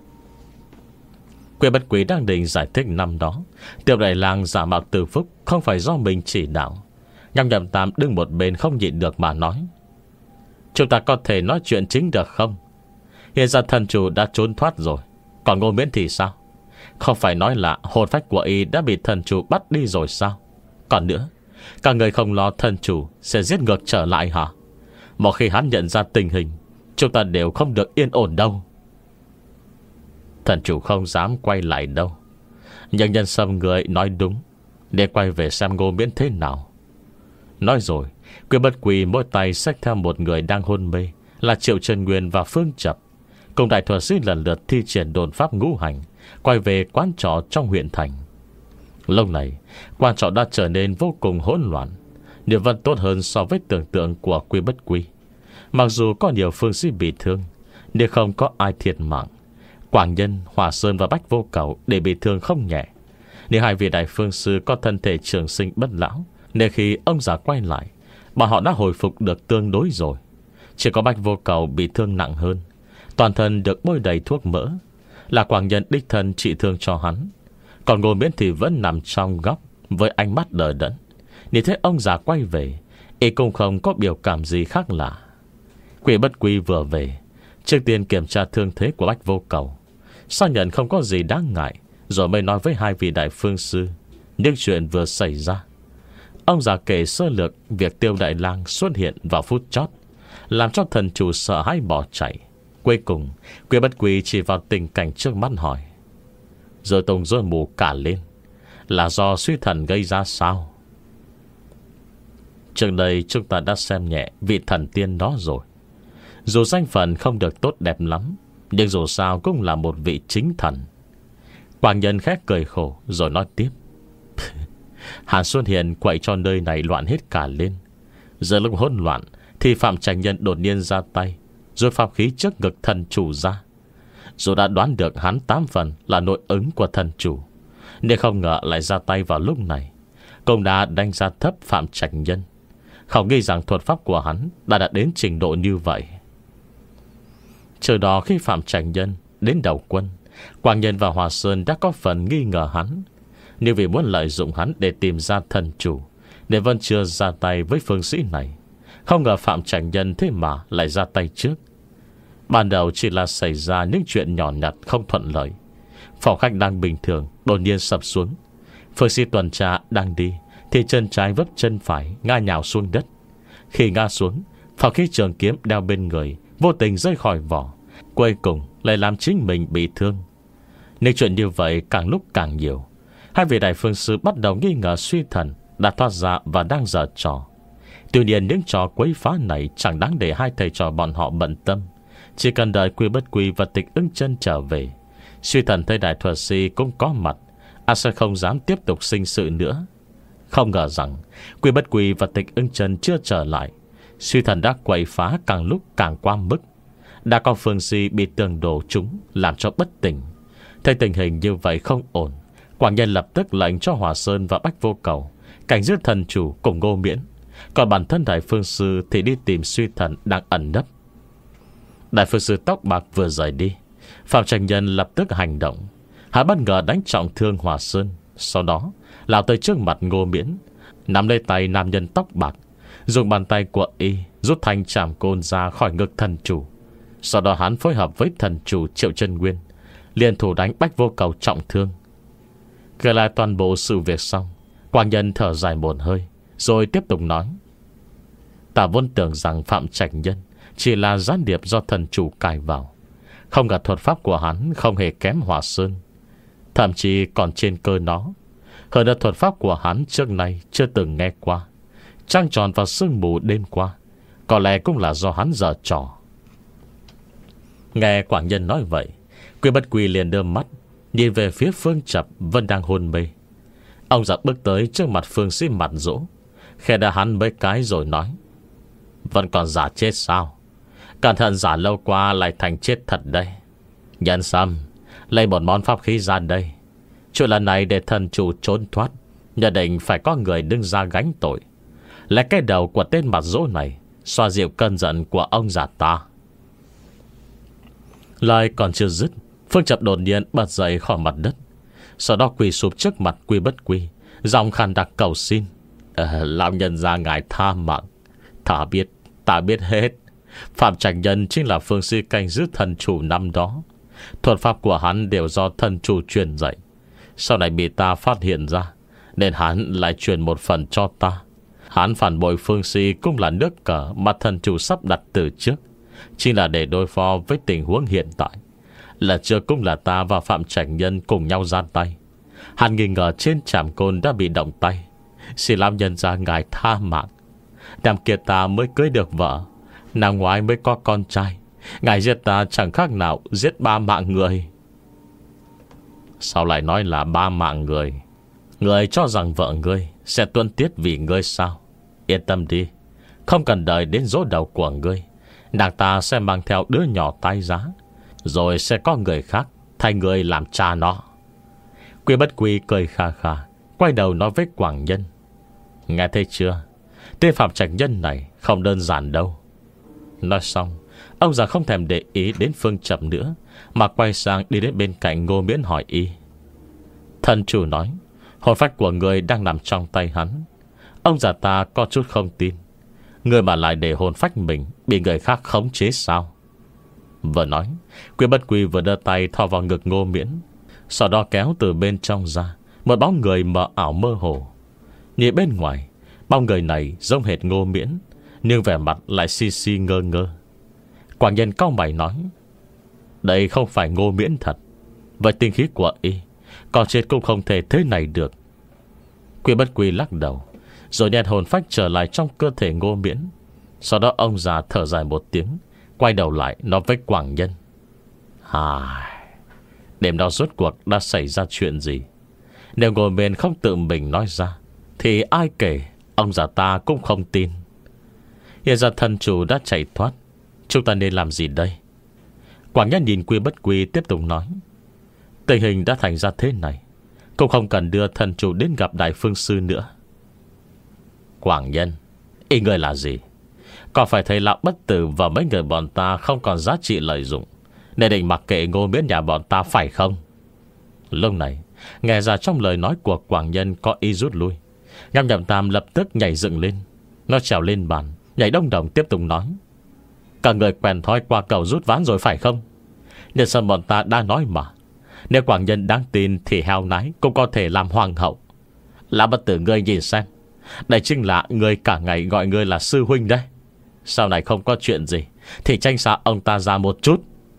Quy Bất Quy đang định giải thích năm đó Tiêu Đại Lang giả mạo Từ Phúc không phải do mình chỉ đạo. Nhâm Nhậm Tam đứng một bên không nhịn được mà nói: chúng ta có thể nói chuyện chính được không? Hiện giờ thần chủ đã trốn thoát rồi, còn Ngô Miễn thì sao? Không phải nói là hồn phách của y đã bị thần chủ bắt đi rồi sao? Còn nữa, các người không lo thần chủ sẽ giết ngược trở lại hả? Một khi hắn nhận ra tình hình, chúng ta đều không được yên ổn đâu. Thần chủ không dám quay lại đâu, nhưng nhân sâm người nói đúng, để quay về xem Ngô Miễn thế nào. Nói rồi, Quy Bất Quy mỗi tay xách theo một người đang hôn mê, là Triệu Trần Nguyên và Phương Chập, cùng đại thuật sĩ lần lượt thi triển đồn pháp ngũ hành, quay về quán trọ trong huyện thành. Lúc này, quán trọ đã trở nên vô cùng hỗn loạn, điều vẫn tốt hơn so với tưởng tượng của Quy Bất Quy. Mặc dù có nhiều phương sĩ bị thương, nhưng không có ai thiệt mạng. Quảng Nhân, Hòa Sơn và Bách Vô Cầu để bị thương không nhẹ. Nếu hai vị đại phương sư có thân thể trường sinh bất lão, nên khi ông già quay lại, bọn họ đã hồi phục được tương đối rồi. Chỉ có Bách Vô Cầu bị thương nặng hơn, toàn thân được bôi đầy thuốc mỡ, là Quảng Nhân đích thân trị thương cho hắn. Còn Ngô Miễn thì vẫn nằm trong góc với ánh mắt đờ đẫn. Nhìn thấy ông già quay về, y cũng không có biểu cảm gì khác lạ. Quy Bất Quy vừa về, trước tiên kiểm tra thương thế của Bách Vô Cầu, xác nhận không có gì đáng ngại, rồi mới nói với hai vị đại phương sư những chuyện vừa xảy ra. Ông già kể sơ lược việc Tiêu Đại Lang xuất hiện vào phút chót, làm cho thần chủ sợ hãi bỏ chạy. Cuối cùng Quy Bất Quy chỉ vào tình cảnh trước mắt hỏi: rồi Tùng rối mù cả lên, là do suy thần gây ra sao? Trước đây chúng ta đã xem nhẹ vị thần tiên đó rồi. Dù danh phận không được tốt đẹp lắm, nhưng dù sao cũng là một vị chính thần. Quảng Nhân khét cười khổ rồi nói tiếp: Hàn Xuân Hiền quậy cho nơi này loạn hết cả lên. Giờ lúc hỗn loạn thì Phạm Trạch Nhân đột nhiên ra tay, rồi pháp khí trước ngực thần chủ ra. Dù đã đoán được hắn tám phần là nội ứng của thần chủ, nhưng không ngờ lại ra tay vào lúc này, cũng đã đánh giá thấp Phạm Trạch Nhân, không nghĩ rằng thuật pháp của hắn đã đạt đến trình độ như vậy. Trước đó khi Phạm Trạch Nhân đến đầu quân, Quảng Nhân và Hòa Sơn đã có phần nghi ngờ hắn, nhưng vì muốn lợi dụng hắn để tìm ra thần chủ, nên vẫn chưa ra tay với phương sĩ này. Không ngờ Phạm Trạch Nhân thế mà lại ra tay trước. Ban đầu chỉ là xảy ra những chuyện nhỏ nhặt không thuận lợi. Phòng khách đang bình thường đột nhiên sập xuống. Phương sĩ tuần tra đang đi thì chân trái vấp chân phải ngã nhào xuống đất. Khi ngã xuống, phòng khí trường kiếm đeo bên người vô tình rơi khỏi vỏ, cuối cùng lại làm chính mình bị thương. Nên chuyện như vậy càng lúc càng nhiều. Hai vị đại phương sư bắt đầu nghi ngờ suy thần đã thoát ra và đang giở trò. Tuy nhiên những trò quấy phá này chẳng đáng để hai thầy trò bọn họ bận tâm. Chỉ cần đợi Quy Bất Quy và Tịch Ưng Chân trở về, suy thần thấy đại thuật sĩ cũng có mặt, a sẽ không dám tiếp tục sinh sự nữa. Không ngờ rằng Quy Bất Quy và Tịch Ưng Chân chưa trở lại, suy thần đã quậy phá càng lúc càng qua mức. Đã có phương sĩ bị tường đổ trúng làm cho bất tỉnh. Thấy tình hình như vậy không ổn, Quảng Nhân lập tức lệnh cho Hòa Sơn và Bách Vô Cầu cảnh giữ thần chủ cùng Ngô Miễn. Còn bản thân đại phương sư thì đi tìm suy thần đang ẩn nấp. Đại phương sư tóc bạc vừa rời đi, Phạm Trạch Nhân lập tức hành động. Hắn bất ngờ đánh trọng thương Hòa Sơn, sau đó lao tới trước mặt Ngô Miễn, nắm lấy tay nam nhân tóc bạc, dùng bàn tay của y rút thanh trảm côn ra khỏi ngực thần chủ. Sau đó hắn phối hợp với thần chủ Triệu Chân Nguyên, liên thủ đánh Bách Vô Cầu trọng thương. Kể lại toàn bộ sự việc xong, Quảng Nhân thở dài một hơi, rồi tiếp tục nói: Ta vốn tưởng rằng Phạm Trạch Nhân chỉ là gián điệp do thần chủ cài vào. Không cả thuật pháp của hắn không hề kém Hỏa Sơn, thậm chí còn trên cơ nó. Hơn nữa thuật pháp của hắn trước nay chưa từng nghe qua. Trăng tròn và sương mù đêm qua có lẽ cũng là do hắn giở trò. Nghe Quảng Nhân nói vậy, Quy Bất Quy liền đưa mắt nhìn về phía Phương Chập vẫn đang hôn mê. Ông già bước tới trước mặt Phương Sĩ mặt dỗ, khẽ đá hắn mấy cái rồi nói: vẫn còn giả chết sao? Cẩn thận, giả lâu qua lại thành chết thật đây. Nhân Sâm, lấy một món pháp khí ra đây. Chuyện lần này để thần chủ trốn thoát, nhất định phải có người đứng ra gánh tội. Lấy cái đầu của tên mặt dỗ này xoa dịu cơn giận của ông già ta. Lời còn chưa dứt, Phương Chập đột nhiên bật dậy khỏi mặt đất, sau đó quỳ sụp trước mặt Quy Bất Quy, giọng khàn đặc cầu xin: ờ, lão nhân gia ngài tha mạng. Ta biết, ta biết hết. Phạm Trạch Nhân chính là phương sư canh giữ thần chủ năm đó. Thuật pháp của hắn đều do thần chủ truyền dạy. Sau này bị ta phát hiện ra, nên hắn lại truyền một phần cho ta. Hắn phản bội phương si cũng là nước cờ mà thần chủ sắp đặt từ trước, chỉ là để đối phó với tình huống hiện tại. Lần trước cũng là ta và Phạm Trạch Nhân cùng nhau ra tay. Hắn nghi ngờ trên trảm côn đã bị động tay. Xin lão nhân gia ngài tha mạng. Năm kia ta mới cưới được vợ, năm ngoái mới có con trai. Ngài giết ta chẳng khác nào giết ba mạng người. Sao lại nói là ba mạng người? Người cho rằng vợ ngươi sẽ tuân tiết vì ngươi sao? Yên tâm đi, không cần đợi đến dỗ đầu của ngươi, nàng ta sẽ mang theo đứa nhỏ tái giá, rồi sẽ có người khác thay ngươi làm cha nó. Quy Bất Quy cười kha kha, quay đầu nói với Quảng Nhân: nghe thấy chưa? Tên Phạm Trạch Nhân này không đơn giản đâu. Nói xong, ông già không thèm để ý đến Phương Chập nữa, mà quay sang đi đến bên cạnh Ngô Miễn hỏi y: thần chủ nói hồn phách của người đang nằm trong tay hắn. Ông già ta có chút không tin, người mà lại để hồn phách mình bị người khác khống chế sao? Vừa nói, Quy Bất Quy vừa đưa tay thò vào ngực Ngô Miễn, sau đó kéo từ bên trong ra một bóng người mờ ảo mơ hồ. Nhìn bên ngoài, bóng người này giống hệt Ngô Miễn, nhưng vẻ mặt lại si si ngơ ngơ. Quảng Nhân cau mày nói: đây không phải Ngô Miễn thật. Vậy tinh khí của y còn chết cũng không thể thế này được. Quy Bất Quy lắc đầu, rồi nhét hồn phách trở lại trong cơ thể Ngô Miễn. Sau đó ông già thở dài một tiếng, quay đầu lại nói với Quảng Nhân: à, đêm đó rốt cuộc đã xảy ra chuyện gì? Nếu Ngô Miễn không tự mình nói ra thì ai kể ông già ta cũng không tin. Hiện giờ thần chủ đã chạy thoát, chúng ta nên làm gì đây? Quảng Nhân nhìn Quy Bất Quy tiếp tục nói: tình hình đã thành ra thế này, cũng không cần đưa thần chủ đến gặp Đại Phương Sư nữa. Quảng Nhân, ý người là gì? Có phải thầy lão bất tử và mấy người bọn ta không còn giá trị lợi dụng, nên định mặc kệ Ngô Miễn nhà bọn ta phải không? Lúc này, nghe ra trong lời nói của Quảng Nhân có ý rút lui. Ngam Nhậm Tam lập tức nhảy dựng lên, nó trèo lên bàn, nhảy đông đồng tiếp tục nói: cả người quen thói qua cầu rút ván rồi phải không? Nhân sân bọn ta đã nói mà, nếu Quảng Nhân đáng tin thì heo nái cũng có thể làm hoàng hậu. Lão bất tử ngươi nhìn xem, đây chính là người cả ngày gọi ngươi là sư huynh đấy. Sau này không có chuyện gì thì tranh xa ông ta ra một chút.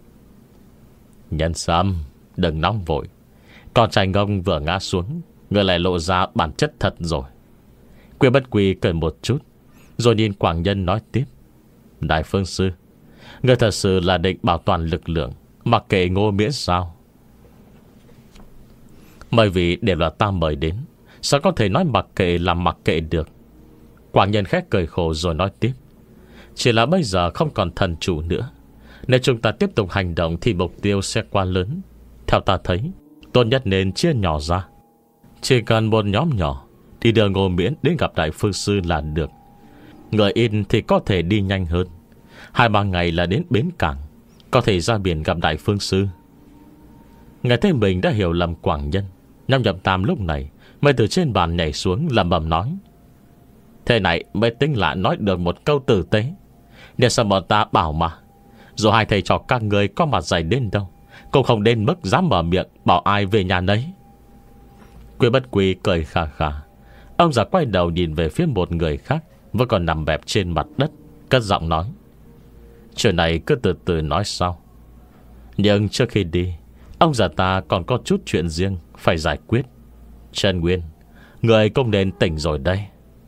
Nhân Sâm, đừng nóng vội. Con trai ngông vừa ngã xuống, ngươi lại lộ ra bản chất thật rồi. Quy Bất Quy cười một chút, rồi nhìn Quảng Nhân nói tiếp: Đại Phương Sư, ngươi thật sự là định bảo toàn lực lượng, mặc kệ Ngô Miễn sao? Mời vị đều là ta mời đến, sao có thể nói mặc kệ là mặc kệ được? Quảng Nhân khét cười khổ rồi nói tiếp: chỉ là bây giờ không còn thần chủ nữa, nếu chúng ta tiếp tục hành động thì mục tiêu sẽ quá lớn. Theo ta thấy, tốt nhất nên chia nhỏ ra. Chỉ cần một nhóm nhỏ thì đưa Ngô Miễn đến gặp Đại Phương Sư là được. Người in thì có thể đi nhanh hơn, hai ba ngày là đến bến cảng, có thể ra biển gặp Đại Phương Sư. Nghe thấy mình đã hiểu lầm Quảng Nhân, Nhâm Nhậm Tam lúc này mới từ trên bàn nhảy xuống lẩm bẩm nói: thế này mới tính là nói được một câu tử tế. Nếu sao bọn ta bảo mà, dù hai thầy trò các người có mặt dày đến đâu, cũng không đến mức dám mở miệng bảo ai về nhà nấy. Quy Bất Quy cười khà khà. Ông già quay đầu nhìn về phía một người khác vẫn còn nằm bẹp trên mặt đất, cất giọng nói: Chuyện này cứ từ từ nói sau. Nhưng trước khi đi, ông già ta còn có chút chuyện riêng phải giải quyết. Trần Nguyên, người cũng nên tỉnh rồi đây.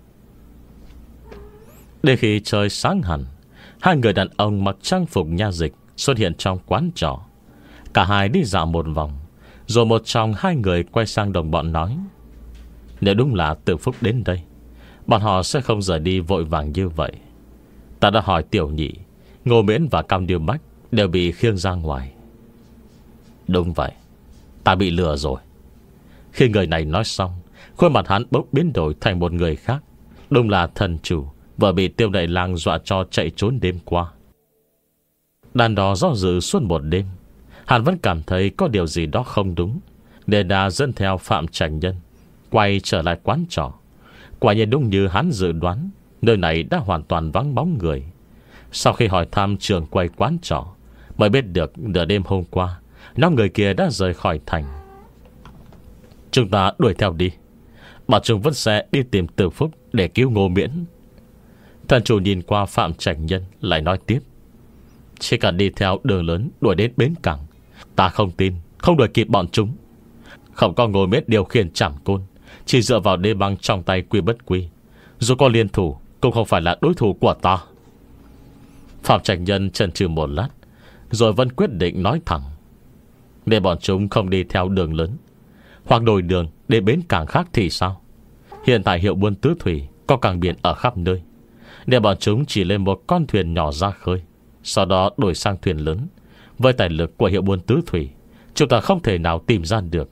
Đến khi trời sáng hẳn, hai người đàn ông mặc trang phục nha dịch xuất hiện trong quán trọ. Cả hai đi dạo một vòng, rồi một trong hai người quay sang đồng bọn nói: nếu đúng là Từ Phúc đến đây, bọn họ sẽ không rời đi vội vàng như vậy. Ta đã hỏi Tiểu Nhị, Ngô Miễn và Cam Điêu Bách đều bị khiêng ra ngoài. Đúng vậy, ta bị lừa rồi. Khi người này nói xong, khuôn mặt hắn bỗng biến đổi thành một người khác. Đúng là thần chủ vừa bị Tiêu Đại Lang dọa cho chạy trốn đêm qua. Đàn đó do dự suốt một đêm, hắn vẫn cảm thấy có điều gì đó không đúng, nên đã dẫn theo Phạm Trạch Nhân quay trở lại quán trọ. Quả nhiên đúng như hắn dự đoán, nơi này đã hoàn toàn vắng bóng người. Sau khi hỏi thăm trưởng quầy quán trọ, mới biết được nửa đêm hôm qua nhóm người kia đã rời khỏi thành. Chúng ta đuổi theo đi, bảo chúng vẫn sẽ đi tìm Từ Phúc để cứu Ngô Miễn. Thần chủ nhìn qua Phạm Trạch Nhân lại nói tiếp: chỉ cần đi theo đường lớn đuổi đến bến cảng, ta không tin không đuổi kịp bọn chúng. Không có Ngô Miễn điều khiển trảm côn, chỉ dựa vào đê băng trong tay Quy Bất Quy, dù có liên thủ cũng không phải là đối thủ của ta. Phạm Trạch Nhân chần chừ một lát, rồi vẫn quyết định nói thẳng: để bọn chúng không đi theo đường lớn, hoặc đổi đường đến bến cảng khác thì sao? Hiện tại hiệu buôn tứ thủy có cảng biển ở khắp nơi. Để bọn chúng chỉ lên một con thuyền nhỏ ra khơi, sau đó đổi sang thuyền lớn, với tài lực của hiệu buôn tứ thủy, chúng ta không thể nào tìm ra được.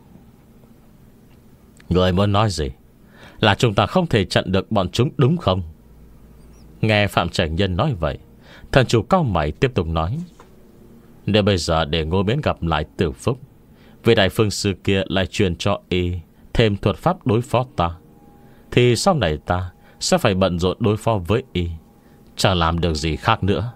Người muốn nói gì? Là chúng ta không thể chặn được bọn chúng đúng không? Nghe Phạm Trạch Nhân nói vậy, thần chủ cao mày tiếp tục nói: nếu bây giờ để Ngô Miễn gặp lại Từ Phúc, vị đại phương sư kia lại truyền cho y thêm thuật pháp đối phó ta, thì sau này ta sẽ phải bận rộn đối phó với y, chẳng làm được gì khác nữa.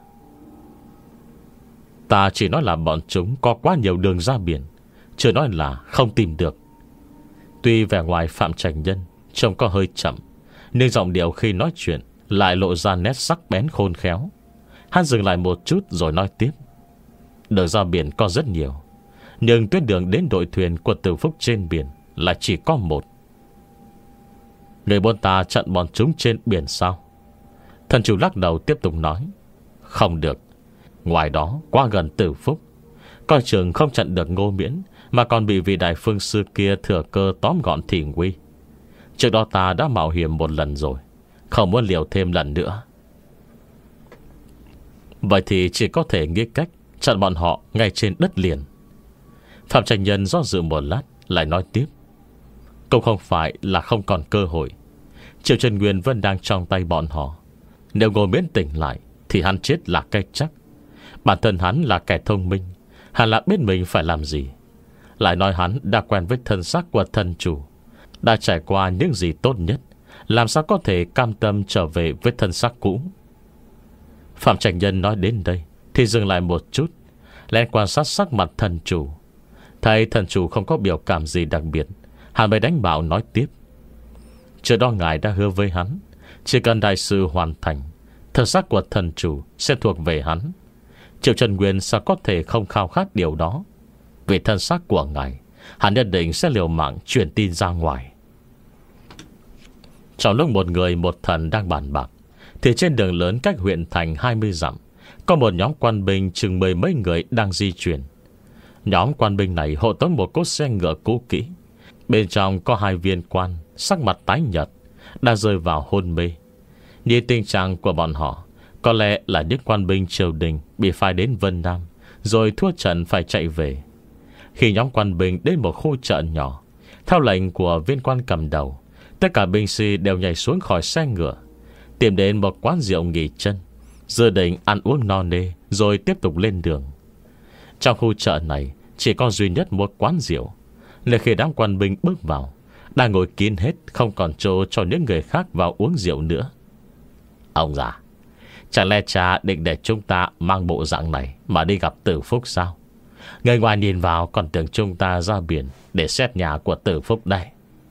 Ta chỉ nói là bọn chúng có quá nhiều đường ra biển, chưa nói là không tìm được. Tuy vẻ ngoài Phạm Trạch Nhân trông có hơi chậm, nhưng giọng điệu khi nói chuyện lại lộ ra nét sắc bén khôn khéo. Hắn dừng lại một chút rồi nói tiếp: đường ra biển có rất nhiều, nhưng tuyến đường đến đội thuyền của Từ Phúc trên biển lại chỉ có một. Người bọn ta chặn bọn chúng trên biển sao? Thần chủ lắc đầu tiếp tục nói: không được. Ngoài đó quá gần Từ Phúc, coi chừng không chặn được Ngô Miễn, mà còn bị vị đại phương sư kia thừa cơ tóm gọn thì nguy. Trước đó ta đã mạo hiểm một lần rồi, không muốn liều thêm lần nữa. Vậy thì chỉ có thể nghĩ cách chặn bọn họ ngay trên đất liền. Phạm Trạch Nhân do dự một lát lại nói tiếp: cũng không phải là không còn cơ hội. Triệu Trần Nguyên vẫn đang trong tay bọn họ. Nếu Ngô Miễn tỉnh lại thì hắn chết là cái chắc. Bản thân hắn là kẻ thông minh, hẳn là biết mình phải làm gì. Lại nói hắn đã quen với thân xác của thần chủ, đã trải qua những gì tốt nhất, làm sao có thể cam tâm trở về với thân xác cũ. Phạm Trạch Nhân nói đến đây thì dừng lại một chút, lên quan sát sắc mặt thần chủ. Thấy thần chủ không có biểu cảm gì đặc biệt, hắn mới đánh bảo nói tiếp: trước đó ngài đã hứa với hắn, chỉ cần đại sự hoàn thành, thân xác của thần chủ sẽ thuộc về hắn. Triệu Trần Nguyên sao có thể không khao khát điều đó? Vì thân xác của ngài, hắn nhất định sẽ liều mạng truyền tin ra ngoài. Trong lúc một người một thần đang bàn bạc, thì trên đường lớn cách huyện thành hai mươi dặm, có một nhóm quan binh chừng mười mấy người đang di chuyển. Nhóm quan binh này hộ tống một cỗ xe ngựa cũ kỹ. Bên trong có hai viên quan sắc mặt tái nhợt, đã rơi vào hôn mê. Nhìn tình trạng của bọn họ, có lẽ là những quan binh triều đình bị phái đến Vân Nam, rồi thua trận phải chạy về. Khi nhóm quan binh đến một khu chợ nhỏ, theo lệnh của viên quan cầm đầu, tất cả binh sĩ đều nhảy xuống khỏi xe ngựa, tìm đến một quán rượu nghỉ chân, dự định ăn uống no nê rồi tiếp tục lên đường. Trong khu chợ này chỉ có duy nhất một quán rượu, nên khi đám quan binh bước vào, đang ngồi kín hết, không còn chỗ cho những người khác vào uống rượu nữa. Ông già, chẳng lẽ cha định để chúng ta mang bộ dạng này mà đi gặp Từ Phúc sao? Người ngoài nhìn vào còn tưởng chúng ta ra biển để xét nhà của Từ Phúc đây.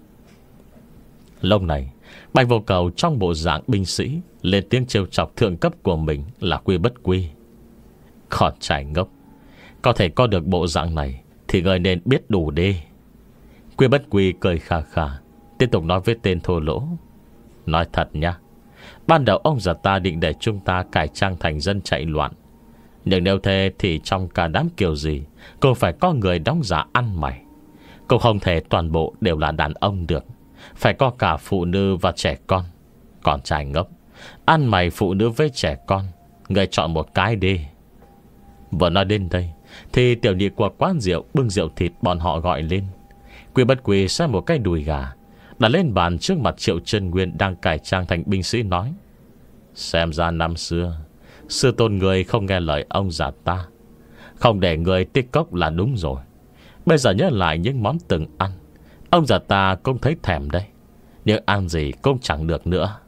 Lúc này, Bạch Vô Cầu trong bộ dạng binh sĩ lên tiếng trêu chọc thượng cấp của mình là Quy Bất Quy. Còn trai ngốc, có thể có được bộ dạng này thì người nên biết đủ đi. Quy Bất Quy cười khà khà, tiếp tục nói với tên thô lỗ. Nói thật nha, ban đầu ông già ta định để chúng ta cải trang thành dân chạy loạn. Nhưng nếu thế thì trong cả đám kiểu gì cũng phải có người đóng giả ăn mày. Cũng không thể toàn bộ đều là đàn ông được, phải có cả phụ nữ và trẻ con. Còn trai ngốc, ăn mày phụ nữ với trẻ con, người chọn một cái đi. Vừa nói đến đây thì tiểu nhị của quán rượu bưng rượu thịt bọn họ gọi lên. Quy Bất Quy xem một cái đùi gà đặt lên bàn trước mặt Triệu Chân Nguyên đang cải trang thành binh sĩ, nói: Xem ra năm xưa sư tôn người không nghe lời ông già ta, không để người tích cốc là đúng rồi. Bây giờ nhớ lại những món từng ăn, ông già ta cũng thấy thèm đây, nhưng ăn gì cũng chẳng được nữa.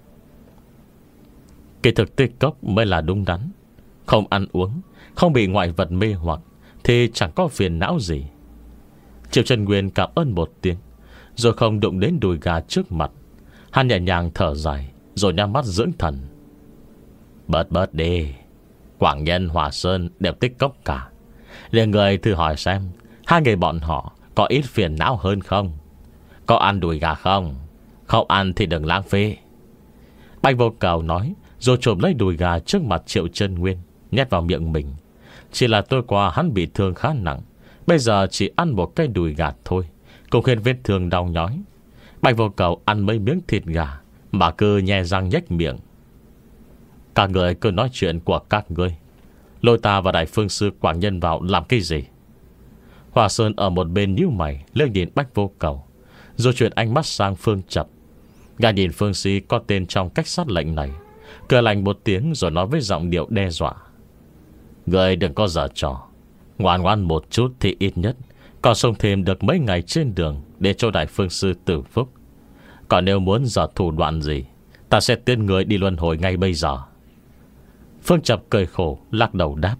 Kỳ thực tích cốc mới là đúng đắn. Không ăn uống, không bị ngoại vật mê hoặc thì chẳng có phiền não gì. Triệu Chân Nguyên cảm ơn một tiếng, rồi không đụng đến đùi gà trước mặt. Hắn nhẹ nhàng thở dài, rồi nhắm mắt dưỡng thần. Bớt bớt đi, Quảng Nhân Hòa Sơn đều tích cốc cả. Liền người thử hỏi xem hai người bọn họ có ít phiền não hơn không? Có ăn đùi gà không? Không ăn thì đừng lãng phí. Bạch Vô Cầu nói, rồi trộm lấy đùi gà trước mặt Triệu Chân Nguyên, nhét vào miệng mình. Chỉ là tối qua hắn bị thương khá nặng, bây giờ chỉ ăn một cái đùi gà thôi cũng khiến vết thương đau nhói. Bạch Vô Cầu ăn mấy miếng thịt gà mà cứ nhe răng nhếch miệng. Các người cứ nói chuyện của các ngươi, lôi ta và Đại Phương Sư Quảng Nhân vào làm cái gì? Hòa Sơn ở một bên nhíu mày liếc nhìn Bạch Vô Cầu, rồi chuyển ánh mắt sang Phương Chập. Gã nhìn Phương Si có tên trong cách sát lệnh này, cười lạnh một tiếng rồi nói với giọng điệu đe dọa: Người đừng có giở trò, ngoan ngoan một chút thì ít nhất còn sống thêm được mấy ngày trên đường để cho Đại Phương Sư tử phúc. Còn nếu muốn giở thủ đoạn gì, ta sẽ tiến người đi luân hồi ngay bây giờ. Phương Chập cười khổ lắc đầu đáp: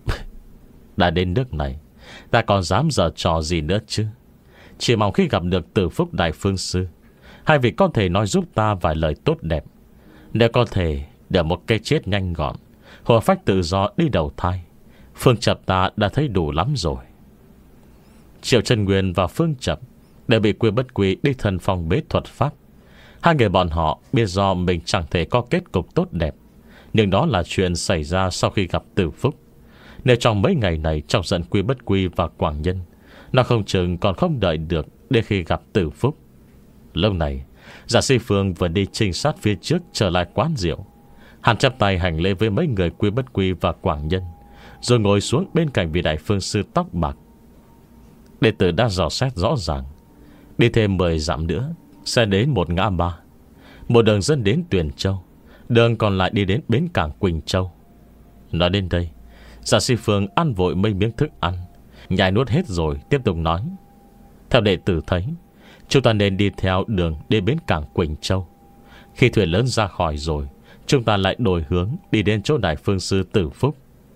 Đã đến nước này, ta còn dám giở trò gì nữa chứ? Chỉ mong khi gặp được tử phúc Đại Phương Sư, hai vị có thể nói giúp ta vài lời tốt đẹp. Nếu có thể để một cái chết nhanh gọn, hồn phách tự do đi đầu thai, Phương Chập ta đã thấy đủ lắm rồi. Triệu Chân Nguyên và Phương Chập đều bị Quy Bất Quy đi thần phong bế thuật pháp. Hai người bọn họ biết do mình chẳng thể có kết cục tốt đẹp, nhưng đó là chuyện xảy ra sau khi gặp tử phúc. Nếu trong mấy ngày này trong giận Quy Bất Quy và Quảng Nhân, nó không chừng còn không đợi được để khi gặp tử phúc. Lâu này, Giả Si Phương vừa đi trinh sát phía trước trở lại quán rượu. Hắn chắp tay hành lễ với mấy người Quy Bất Quy và Quảng Nhân, rồi ngồi xuống bên cạnh vị Đại Phương Sư tóc bạc. Đệ tử đã dò xét rõ ràng, đi thêm mười dặm nữa sẽ đến một ngã ba, một đường dẫn đến Tuyền Châu, đường còn lại đi đến bến cảng Quỳnh Châu. Nói đến đây, Giả Si Phương ăn vội mấy miếng thức ăn, nhai nuốt hết rồi tiếp tục nói: Theo đệ tử thấy, chúng ta nên đi theo đường đến bến cảng Quỳnh Châu. Khi thuyền lớn ra khỏi rồi, chúng ta lại đổi hướng đi đến chỗ Đại Phương Sư tử phúc.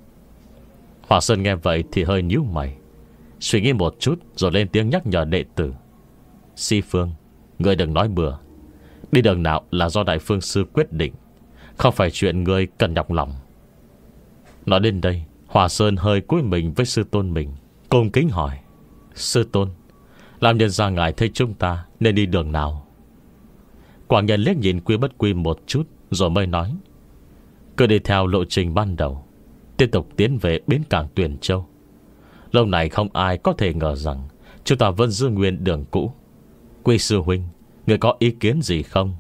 Hòa Sơn nghe vậy thì hơi nhíu mày, suy nghĩ một chút rồi lên tiếng nhắc nhở đệ tử: Si Phương, ngươi đừng nói bừa. Đi đường nào là do Đại Phương Sư quyết định, không phải chuyện ngươi cần nhọc lòng. Nói đến đây, Hòa Sơn hơi cúi mình với sư tôn mình, cung kính hỏi: Sư tôn, làm nhân ra ngài thấy chúng ta nên đi đường nào? Quảng Nhân liếc nhìn Quy Bất Quy một chút rồi mới nói: Cứ đi theo lộ trình ban đầu, tiếp tục tiến về bến cảng Tuyền Châu. Lâu này không ai có thể ngờ rằng chúng ta vẫn giữ nguyên đường cũ. Quy sư huynh, người có ý kiến gì không?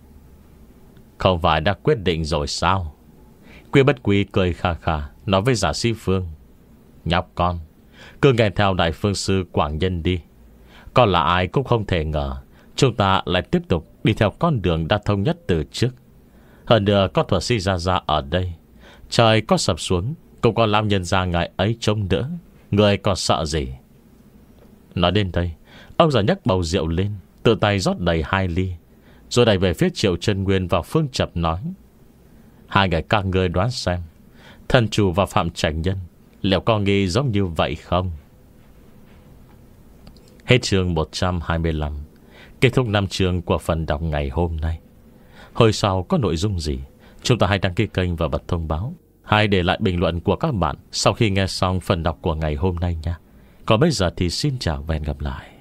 Không phải đã quyết định rồi sao? Quy Bất Quy cười khà khà nói với Giả Si Phương: Nhóc con, cứ nghe theo Đại Phương Sư Quảng Nhân đi. Còn là ai cũng không thể ngờ chúng ta lại tiếp tục đi theo con đường đã thông nhất từ trước. Hơn nữa có thuật sĩ Gia Gia ở đây, trời có sập xuống cũng có lão nhân gia ngài ấy trông đỡ, người còn sợ gì? Nói đến đây, ông già nhấc bầu rượu lên, tự tay rót đầy hai ly, rồi đẩy về phía Triệu Chân Nguyên và Phương Chập nói: Hai người các ngươi đoán xem, thần chủ và Phạm Trạch Nhân liệu có nghi giống như vậy không? Hết chương một trăm hai mươi lăm. Kết thúc năm chương của phần đọc ngày hôm nay. Hồi sau có nội dung gì, chúng ta hãy đăng ký kênh và bật thông báo. Hãy để lại bình luận của các bạn sau khi nghe xong phần đọc của ngày hôm nay nha. Còn bây giờ thì xin chào và hẹn gặp lại.